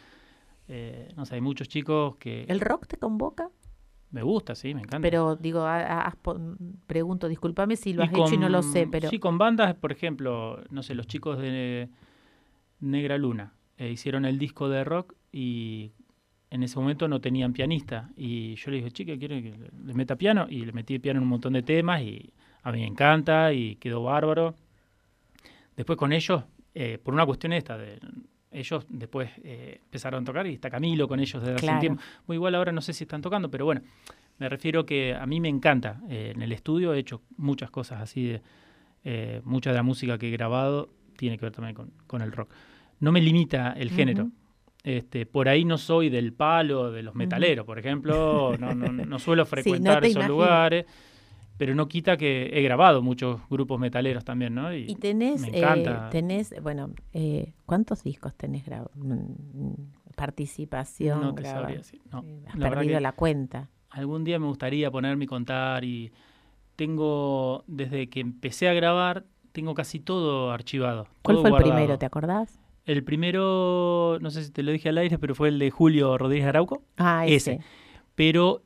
no sé, hay muchos chicos que... ¿El rock te convoca? Me gusta, sí, me encanta. Pero digo, pregunto, discúlpame si lo has hecho y no lo sé, pero... Sí, con bandas, por ejemplo, no sé, los chicos de Negra Luna hicieron el disco de rock, y en ese momento no tenían pianista. Y yo le dije, chica, ¿quiere que le meta piano? Y le metí piano en un montón de temas, y a mí me encanta, y quedó bárbaro. Después con ellos, por una cuestión ellos después empezaron a tocar, y está Camilo con ellos desde hace un tiempo. Muy igual ahora no sé si están tocando, pero bueno, me refiero que a mí me encanta. En el estudio he hecho muchas cosas así, mucha de la música que he grabado tiene que ver también con el rock. No me limita el género. Por ahí no soy del palo de los metaleros, por ejemplo, no suelo frecuentar esos lugares, pero no quita que he grabado muchos grupos metaleros también, ¿no? Y tenés, me encanta. ¿Cuántos discos tenés grabados? Participación. No te sabría decir. No. Has perdido la cuenta. Algún día me gustaría ponerme y contar, y tengo, desde que empecé a grabar, tengo casi todo archivado. ¿Cuál todo fue el guardado. primero, te acordás? El primero, no sé si te lo dije al aire, pero fue el de Julio Rodríguez Arauco. Ah, ese. Pero,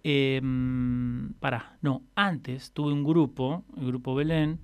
antes tuve un grupo, el Grupo Belén,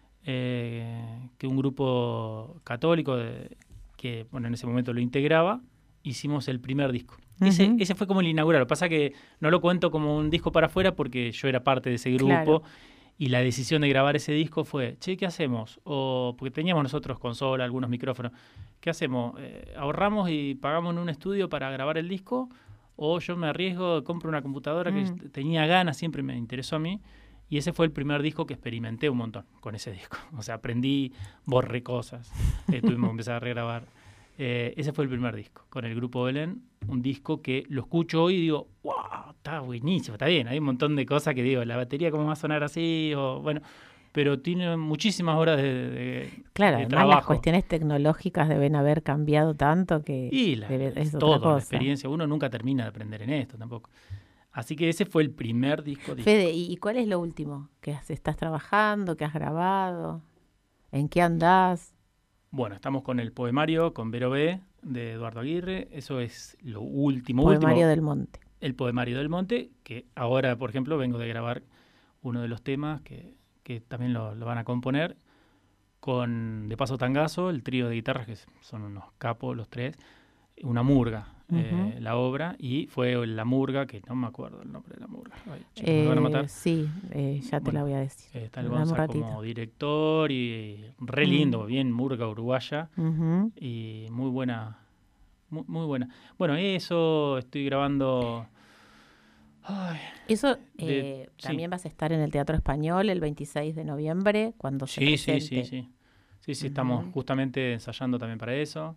que un grupo católico que, bueno, en ese momento lo integraba, hicimos el primer disco. Uh-huh. Ese fue como el inaugural. Lo que pasa es que no lo cuento como un disco para afuera porque yo era parte de ese grupo. Claro. Y la decisión de grabar ese disco fue, che, ¿qué hacemos? Porque teníamos nosotros consola, algunos micrófonos. ¿Qué hacemos? ¿Ahorramos y pagamos en un estudio para grabar el disco? ¿O yo me arriesgo, compro una computadora que tenía ganas, siempre me interesó a mí? Y ese fue el primer disco que experimenté un montón con ese disco. O sea, aprendí, borré cosas, tuvimos que empezar a regrabar. Ese fue el primer disco, con el Grupo Belén. Un disco que lo escucho hoy y digo, wow, está buenísimo, está bien. Hay un montón de cosas que digo, la batería cómo va a sonar así, pero tiene muchísimas horas de claro, además trabajo. Las cuestiones tecnológicas deben haber cambiado tanto que es todo, la experiencia. Uno nunca termina de aprender en esto tampoco. Así que ese fue el primer disco. Fede, ¿y cuál es lo último que estás trabajando, que has grabado? ¿En qué andás? Bueno, estamos con el poemario, con Vero B, de Eduardo Aguirre. Eso es lo último. Poemario del Monte. El Poemario del Monte, que ahora, por ejemplo, vengo de grabar uno de los temas que también lo van a componer con De Paso Tangazo, el trío de guitarras, que son unos capos los tres, una murga, la obra, y fue la murga, que no me acuerdo el nombre de la murga. Ay, chicos, ¿me van a matar? Sí, ya te la voy a decir. Está el Gonza como director y re lindo, bien murga uruguaya, y muy buena, muy buena. Bueno, eso estoy grabando. Ay, eso también vas a estar en el Teatro Español el 26 de noviembre cuando se presente. Sí, estamos justamente ensayando también para eso.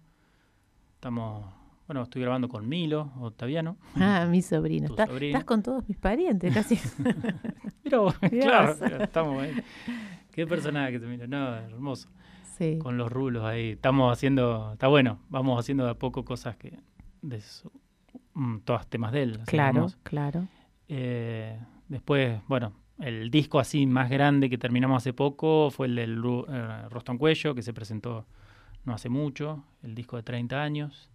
Estoy grabando con Milo Ottaviano. Ah, mi sobrino. Estás con todos mis parientes, casi. Pero, claro, estamos ahí. Qué personaje que se mira. No, hermoso. Sí. Con los rulos ahí. Estamos haciendo, está bueno, vamos haciendo de a poco cosas que todos temas de él. Claro. Después, el disco así más grande que terminamos hace poco fue el del Rostro en Cuello, que se presentó no hace mucho, el disco de 30 años.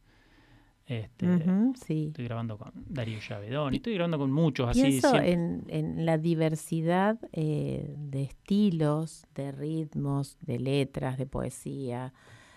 Sí. Estoy grabando con Darío Llavedón y estoy grabando con muchos. Pienso así en la diversidad de estilos, de ritmos, de letras, de poesía,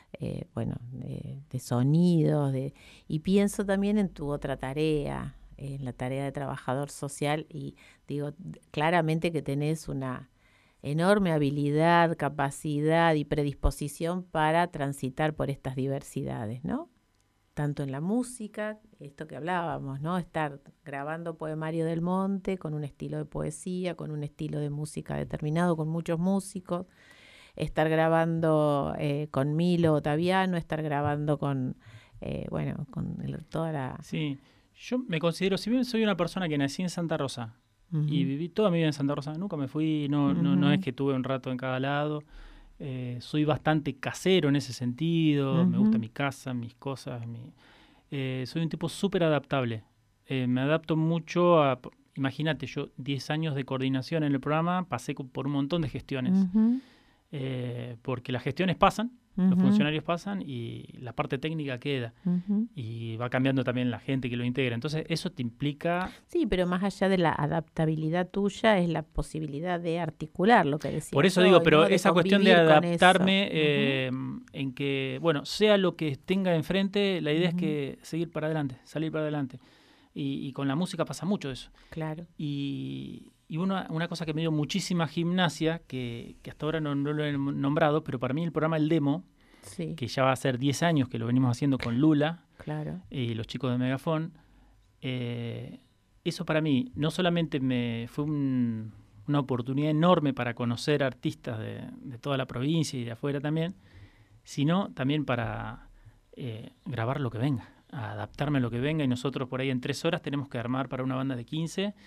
de sonidos, y pienso también en tu otra tarea, en la tarea de trabajador social, y digo claramente que tenés una enorme habilidad, capacidad y predisposición para transitar por estas diversidades, ¿no? Tanto en la música, esto que hablábamos, ¿no? Estar grabando Poemario del Monte con un estilo de poesía, con un estilo de música determinado, con muchos músicos, estar grabando con Milo Ottaviano, estar grabando con toda la... Sí, yo me considero, si bien soy una persona que nací en Santa Rosa y viví toda mi vida en Santa Rosa, nunca me fui, no es que tuve un rato en cada lado. Soy bastante casero en ese sentido, me gusta mi casa, mis cosas. Soy un tipo súper adaptable. Me adapto mucho a... Imagínate, yo 10 años de coordinación en el programa, pasé por un montón de gestiones. Porque las gestiones pasan, los funcionarios pasan y la parte técnica queda. Y va cambiando también la gente que lo integra. Entonces, eso te implica... Sí, pero más allá de la adaptabilidad tuya es la posibilidad de articular lo que decías. Por eso digo, pero esa cuestión de adaptarme en que, sea lo que tenga enfrente, la idea es que seguir para adelante, salir para adelante. Y con la música pasa mucho eso. Claro. Y una cosa que me dio muchísima gimnasia, que hasta ahora no lo he nombrado, pero para mí el programa El Demo, que ya va a ser 10 años que lo venimos haciendo con Lula y los chicos de Megafón, eso para mí no solamente me fue una oportunidad enorme para conocer artistas de toda la provincia y de afuera también, sino también para grabar lo que venga, adaptarme a lo que venga, y nosotros por ahí en 3 horas tenemos que armar para una banda de 15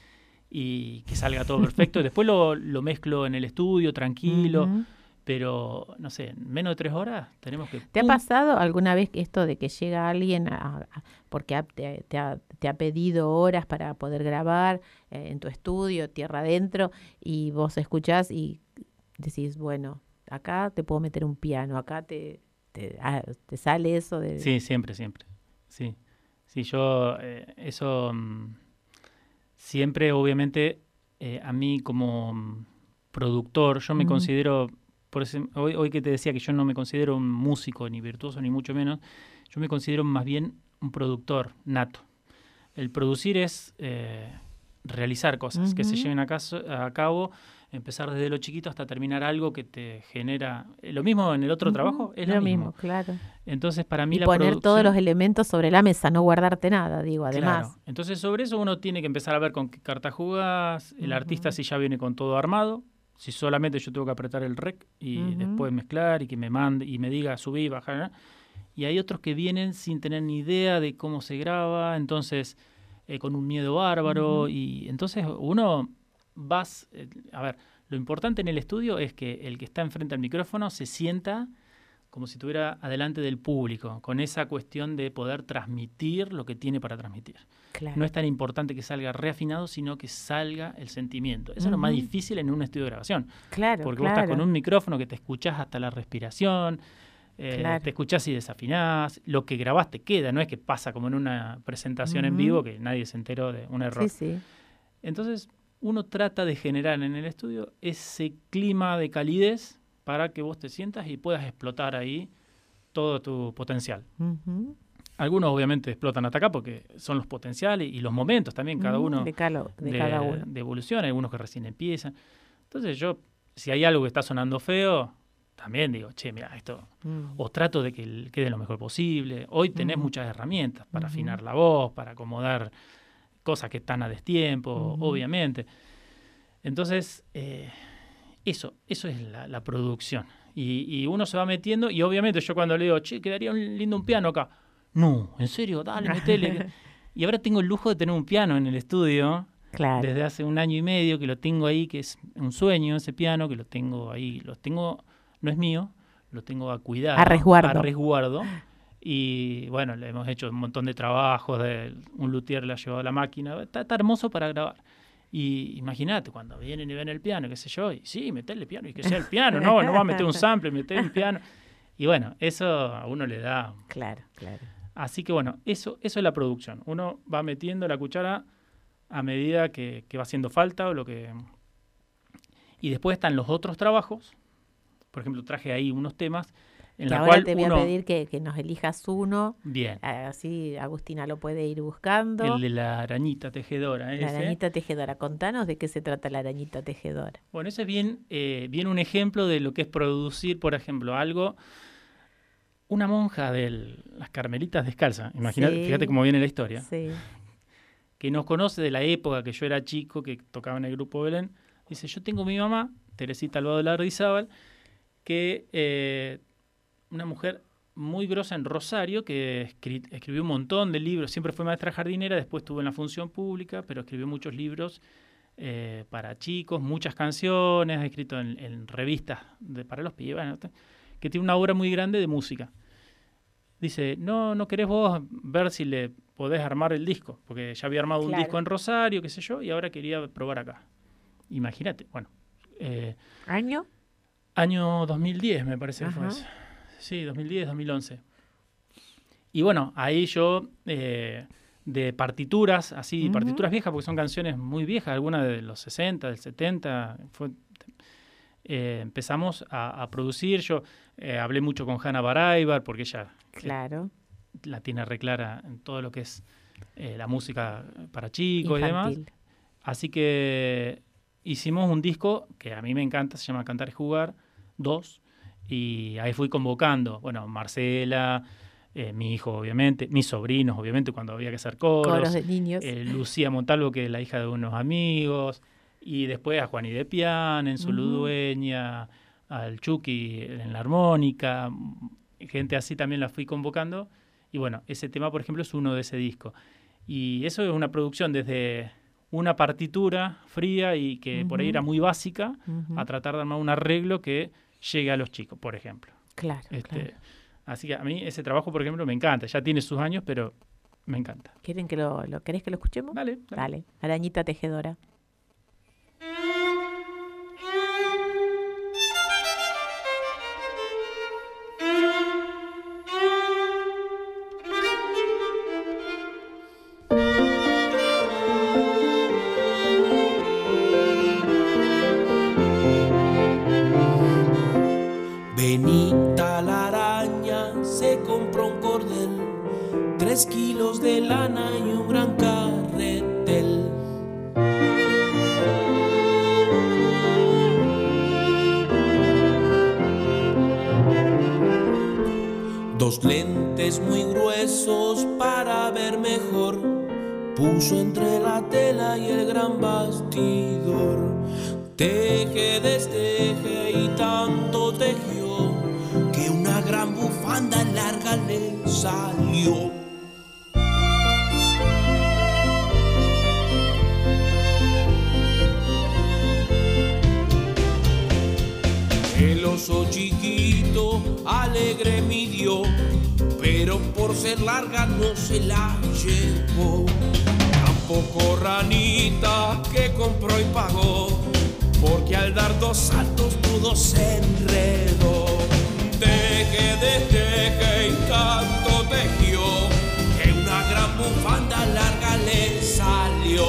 y que salga todo perfecto. Después lo mezclo en el estudio, tranquilo, pero no sé, en menos de 3 horas tenemos que... ¿Te ha pasado alguna vez esto de que llega alguien porque te ha pedido horas para poder grabar en tu estudio, tierra adentro, y vos escuchás y decís, bueno, acá te puedo meter un piano, acá te sale eso de... Sí, siempre. Sí, yo eso siempre, obviamente, a mí como productor, yo me considero, por eso, hoy que te decía que yo no me considero un músico ni virtuoso ni mucho menos, yo me considero más bien un productor nato. El producir es realizar cosas que se lleven a cabo, empezar desde lo chiquito hasta terminar algo que te genera... Lo mismo en el otro trabajo, es lo mismo. Claro. Entonces, para mí y la poner producción... todos los elementos sobre la mesa, no guardarte nada, digo, además. Claro. Entonces, sobre eso uno tiene que empezar a ver con qué carta jugás, el artista si ya viene con todo armado, si solamente yo tengo que apretar el rec y después mezclar y que me mande y me diga subir, bajar, ¿no? Y hay otros que vienen sin tener ni idea de cómo se graba, entonces con un miedo bárbaro, y entonces uno a ver, lo importante en el estudio es que el que está enfrente al micrófono se sienta como si estuviera adelante del público, con esa cuestión de poder transmitir lo que tiene para transmitir. Claro. No es tan importante que salga reafinado, sino que salga el sentimiento. Eso es lo más difícil en un estudio de grabación. Claro, porque vos estás con un micrófono que te escuchás hasta la respiración, te escuchás y desafinás, lo que grabaste queda, no es que pasa como en una presentación en vivo que nadie se enteró de un error. Sí. Entonces, uno trata de generar en el estudio ese clima de calidez para que vos te sientas y puedas explotar ahí todo tu potencial. Algunos obviamente explotan hasta acá porque son los potenciales y los momentos también, cada uno de cada uno. De evolución, hay algunos que recién empiezan. Entonces yo, si hay algo que está sonando feo, también digo, che, mira, esto, o trato de que quede lo mejor posible. Hoy tenés muchas herramientas para afinar la voz, para acomodar cosas que están a destiempo, obviamente. Entonces, eso es la producción. Y uno se va metiendo, y obviamente yo cuando le digo, che, quedaría lindo un piano acá. No, ¿en serio? Dale, metele. Y ahora tengo el lujo de tener un piano en el estudio. Claro. Desde hace 1 año y medio que lo tengo ahí, que es un sueño ese piano, que lo tengo ahí. No es mío, lo tengo a cuidar. A resguardo. Y bueno, le hemos hecho un montón de trabajos, un luthier le ha llevado la máquina, está hermoso para grabar. Y imagínate, cuando vienen y ven el piano, qué sé yo, y sí, meterle piano, y que sea el piano, no va a meter un sample, meter un piano. Y bueno, eso a uno le da... Claro. Así que bueno, eso es la producción. Uno va metiendo la cuchara a medida que va haciendo falta y después están los otros trabajos. Por ejemplo, traje ahí unos temas en la ahora cual te voy a pedir que nos elijas uno. Bien. Así Agustina lo puede ir buscando. El de la arañita tejedora. La arañita tejedora. Contanos de qué se trata la arañita tejedora. Bueno, ese es bien un ejemplo de lo que es producir, por ejemplo, algo. Una monja de las Carmelitas Descalzas, imagínate, fíjate cómo viene la historia, que nos conoce de la época que yo era chico, que tocaba en el grupo Belén, dice, yo tengo mi mamá, Teresita Alvado Lardizábal, que una mujer muy grosa en Rosario, que escribió un montón de libros, siempre fue maestra jardinera, después estuvo en la función pública, pero escribió muchos libros para chicos, muchas canciones, ha escrito en revistas para los pibes, ¿no? Que tiene una obra muy grande de música. Dice, ¿no querés vos ver si le podés armar el disco? Porque ya había armado un disco en Rosario, qué sé yo, y ahora quería probar acá. Imagínate, bueno. ¿Año? Año 2010 me parece que fue eso. Sí, 2010, 2011. Y bueno, ahí yo, de partituras, así, partituras viejas, porque son canciones muy viejas, algunas de los 60, del 70, empezamos a producir. Yo hablé mucho con Hanna Baraybar porque ella la tiene re clara en todo lo que es la música para chicos infantil. Y demás. Así que hicimos un disco que a mí me encanta, se llama Cantar y Jugar 2, y ahí fui convocando, bueno, Marcela, mi hijo obviamente, mis sobrinos obviamente cuando había que hacer coros de niños, Lucía Montalvo, que es la hija de unos amigos, y después a Juaní de Pian en su Ludueña, al Chucky en la armónica, gente así también la fui convocando. Y bueno, ese tema, por ejemplo, es uno de ese disco. Y eso es una producción desde una partitura fría y que por ahí era muy básica, a tratar de armar un arreglo que llegue a los chicos, por ejemplo. Claro, claro. Así que a mí ese trabajo, por ejemplo, me encanta. Ya tiene sus años, pero me encanta. ¿Querés que lo escuchemos? Dale. Dale. Arañita tejedora. Benita la araña se compró un cordel, 3 kilos de lana y un gran carretel. Dos lentes muy gruesos para ver mejor, puso entre la tela y el gran bastidor. Teje, desteje y tanto tejió que una gran bufanda larga le salió. El oso chiquito alegre midió, pero por ser larga no se la llevó. Tampoco ranita que compró y pagó, porque al dar 2 saltos todo se enredó. Teje, desteje y tanto tejió que una gran bufanda larga le salió.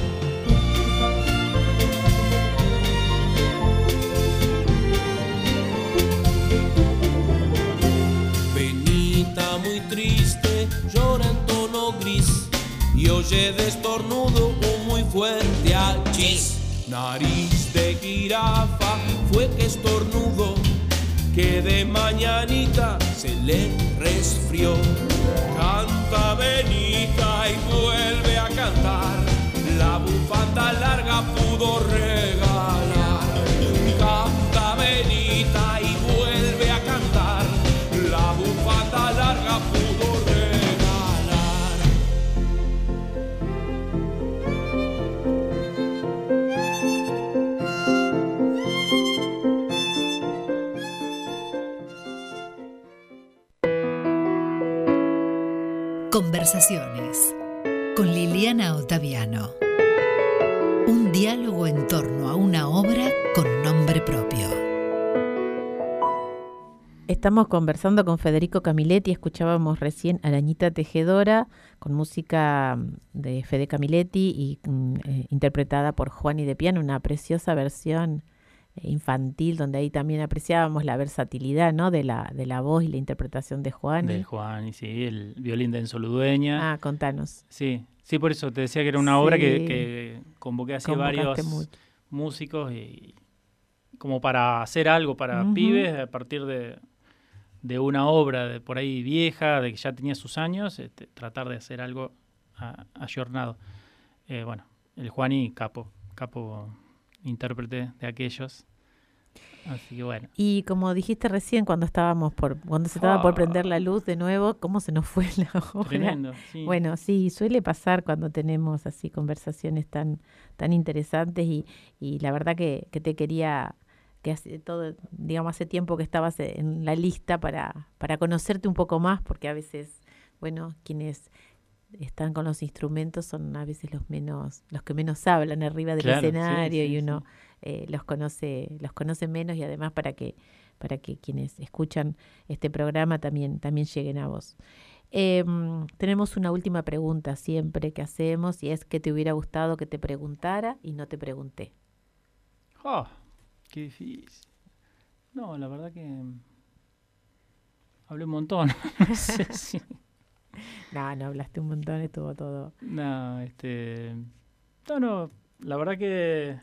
Benita muy triste llora en tono gris y oye de estornudo un muy fuerte achis. Nariz de jirafa fue que estornudó, que de mañanita se le resfrió. Canta Benita y vuelve a cantar, la bufanda larga pudo regalar. Canta Benita y vuelve a cantar, la bufanda larga pudo regalar. Conversaciones con Liliana Ottaviano. Un diálogo en torno a una obra con nombre propio. Estamos conversando con Federico Camilletti. Escuchábamos recién Arañita tejedora con música de Fede Camilletti y interpretada por Juani de Piano, una preciosa versión infantil, donde ahí también apreciábamos la versatilidad, ¿no?, de la voz y la interpretación de Juan. De Juan, y sí, el violín de Enzo Ludueña. Ah, contanos. Sí, por eso te decía que era una obra que convoqué así varios músicos y como para hacer algo para pibes a partir de una obra de por ahí vieja, de que ya tenía sus años, tratar de hacer algo ayornado. Bueno, el Juani, capo intérprete de aquellos. Así que bueno. Y como dijiste recién, cuando se estaba por prender la luz de nuevo, ¿cómo se nos fue la obra? Tremendo, sí. Bueno, sí, suele pasar cuando tenemos así conversaciones tan interesantes y la verdad que te quería, que hace tiempo que estabas en la lista para conocerte un poco más, porque a veces, bueno, quienes están con los instrumentos son a veces los que menos hablan arriba del escenario, y uno los conoce menos, y además para que quienes escuchan este programa también lleguen a vos. Tenemos una última pregunta siempre que hacemos, y es: ¿qué te hubiera gustado que te preguntara y no te pregunté? Qué difícil. No, la verdad que hablé un montón. Sí. No hablaste un montón, estuvo todo. No, la verdad que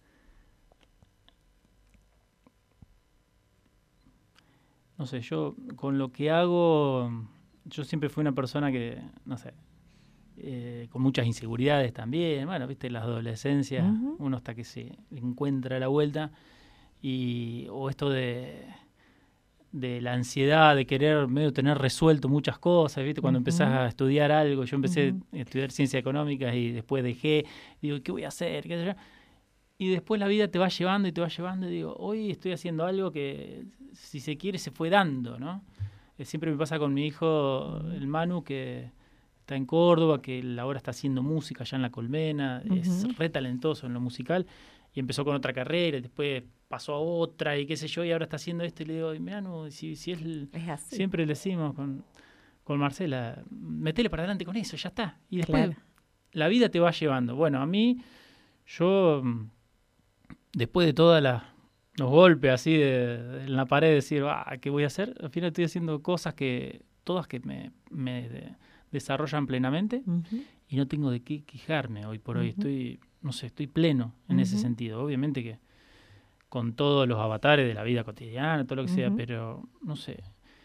no sé, yo con lo que hago, yo siempre fui una persona que, no sé, con muchas inseguridades también. Bueno, viste, la adolescencia, uno hasta que se encuentra la vuelta, o esto de de la ansiedad de querer medio tener resuelto muchas cosas, ¿viste? Cuando empezás a estudiar algo, yo empecé a estudiar ciencias económicas y después dejé, digo, ¿qué voy a hacer? ¿Qué sé yo? Y después la vida te va llevando y digo, hoy estoy haciendo algo que, si se quiere, se fue dando, ¿no? Siempre me pasa con mi hijo, el Manu, que está en Córdoba, que él ahora está haciendo música allá en La Colmena, es re talentoso en lo musical, y empezó con otra carrera, y después pasó a otra, y qué sé yo, y ahora está haciendo esto, y le digo, mira, no, si es así. Siempre le decimos con Marcela, metele para adelante con eso, ya está. Y después la vida te va llevando. Bueno, a mí, yo, después de todos los golpes así en la pared, decir, ¿qué voy a hacer? Al final estoy haciendo cosas todas que me desarrollan plenamente, y no tengo de qué quejarme hoy por hoy. Estoy pleno en ese sentido. Obviamente que con todos los avatares de la vida cotidiana, todo lo que sea, pero no sé.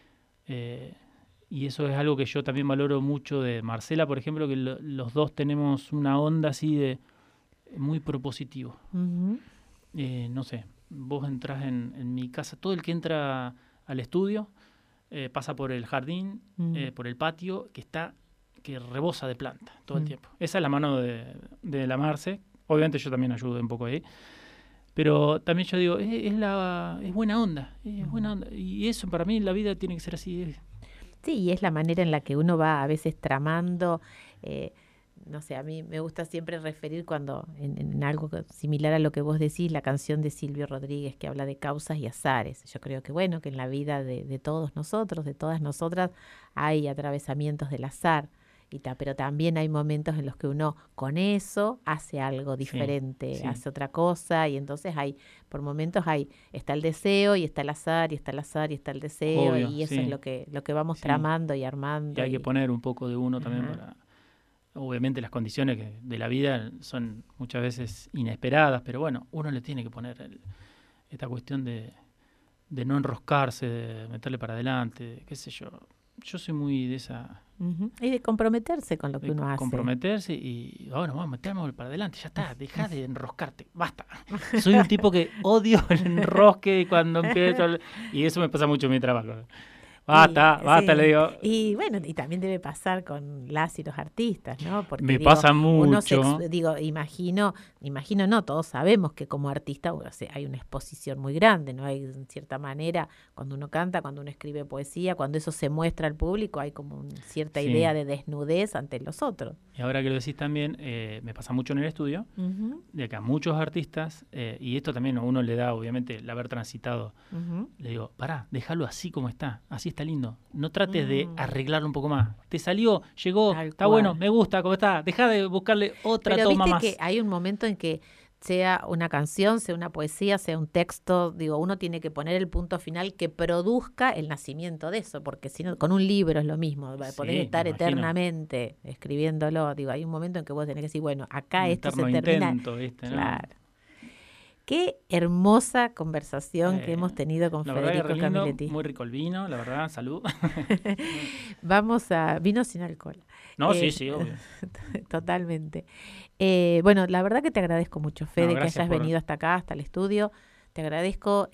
Y eso es algo que yo también valoro mucho de Marcela, por ejemplo, que los dos tenemos una onda así de muy propositivo. No sé, vos entrás en mi casa, todo el que entra al estudio pasa por el jardín, por el patio, que rebosa de planta todo el tiempo. Esa es la mano de la Marce. Obviamente yo también ayudo un poco ahí. Pero también yo digo, es buena onda, Y eso para mí en la vida tiene que ser así. Sí, y es la manera en la que uno va a veces tramando. No sé, a mí me gusta siempre referir cuando en algo similar a lo que vos decís, la canción de Silvio Rodríguez que habla de causas y azares. Yo creo que que en la vida de todos nosotros, de todas nosotras, hay atravesamientos del azar. Pero también hay momentos en los que uno con eso hace algo diferente, hace otra cosa, y entonces por momentos está el deseo y está el azar, y está el azar y está el deseo. Obvio, y eso es lo que vamos tramando y armando. Y hay que poner un poco de uno también para... Obviamente las condiciones de la vida son muchas veces inesperadas, pero bueno, uno le tiene que poner esta cuestión de no enroscarse, de meterle para adelante, qué sé yo. Yo soy muy de esa... Y de comprometerse con lo que uno hace. Comprometerse y, bueno, vamos, meternos para adelante, ya está, dejá de enroscarte, basta. Soy un tipo que odio el enrosque cuando empiezo... Y eso me pasa mucho en mi trabajo. Basta, le digo. Y bueno, y también debe pasar con las y los artistas, ¿no? Porque me pasa mucho. Imagino no, todos sabemos que como artista hay una exposición muy grande, ¿no? Hay, en cierta manera, cuando uno canta, cuando uno escribe poesía, cuando eso se muestra al público, hay como cierta idea de desnudez ante los otros. Y ahora que lo decís también, me pasa mucho en el estudio, de que a muchos artistas, y esto también a uno le da, obviamente, el haber transitado, le digo, pará, déjalo así como está, así está lindo. No trates de arreglarlo un poco más. Te salió, llegó, está bueno, me gusta, ¿cómo está? Dejá de buscarle otra toma más. Pero viste que hay un momento en que sea una canción, sea una poesía, sea un texto, uno tiene que poner el punto final que produzca el nacimiento de eso, porque si no, con un libro es lo mismo, podés estar eternamente escribiéndolo, hay un momento en que vos tenés que decir, bueno, acá esto se termina. ¿Viste, claro. ¿No? Qué hermosa conversación que hemos tenido con Federico Camilletti. Muy rico el vino, la verdad, salud. Vamos a vino sin alcohol. No, sí, obvio. Totalmente. Bueno, la verdad que te agradezco mucho, Fede, que hayas venido hasta acá, hasta el estudio. Te agradezco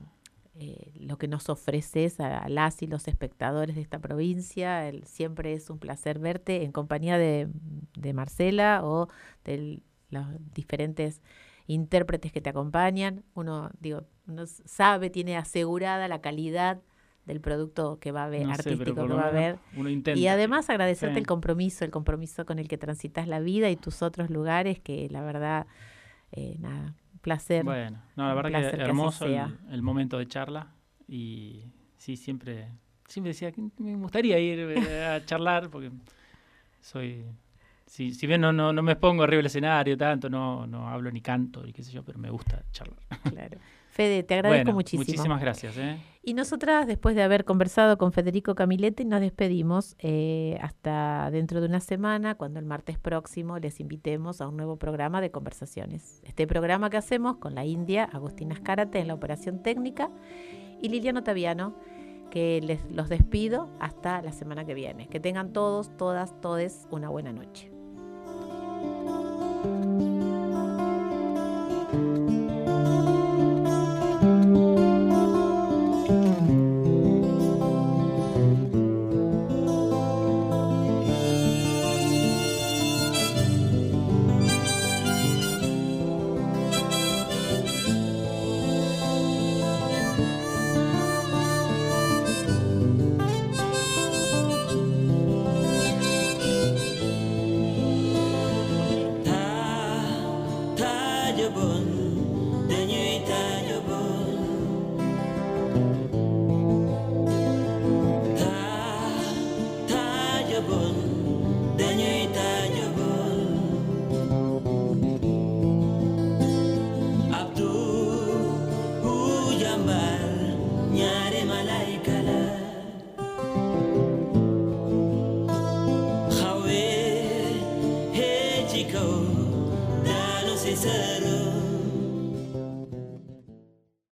lo que nos ofreces a las y los espectadores de esta provincia. Siempre es un placer verte en compañía de Marcela o de los diferentes intérpretes que te acompañan. Uno sabe, tiene asegurada la calidad del producto que va a ver, artístico que va a ver. Y además agradecerte el compromiso con el que transitas la vida y tus otros lugares, que la verdad, placer. Bueno, la verdad que hermoso el momento de charla, y sí, siempre decía que me gustaría ir a charlar, porque soy... Si bien no me pongo arriba del escenario tanto, no hablo ni canto y qué sé yo, pero me gusta charlar. Claro. Fede, te agradezco muchísimo. Muchísimas gracias. Y nosotras, después de haber conversado con Federico Camilletti, nos despedimos hasta dentro de una semana, cuando el martes próximo les invitemos a un nuevo programa de conversaciones. Este programa que hacemos con la India, Agustina Escárate en la operación técnica, y Liliana Otaviano, que los despido hasta la semana que viene. Que tengan todos, todas, todes una buena noche.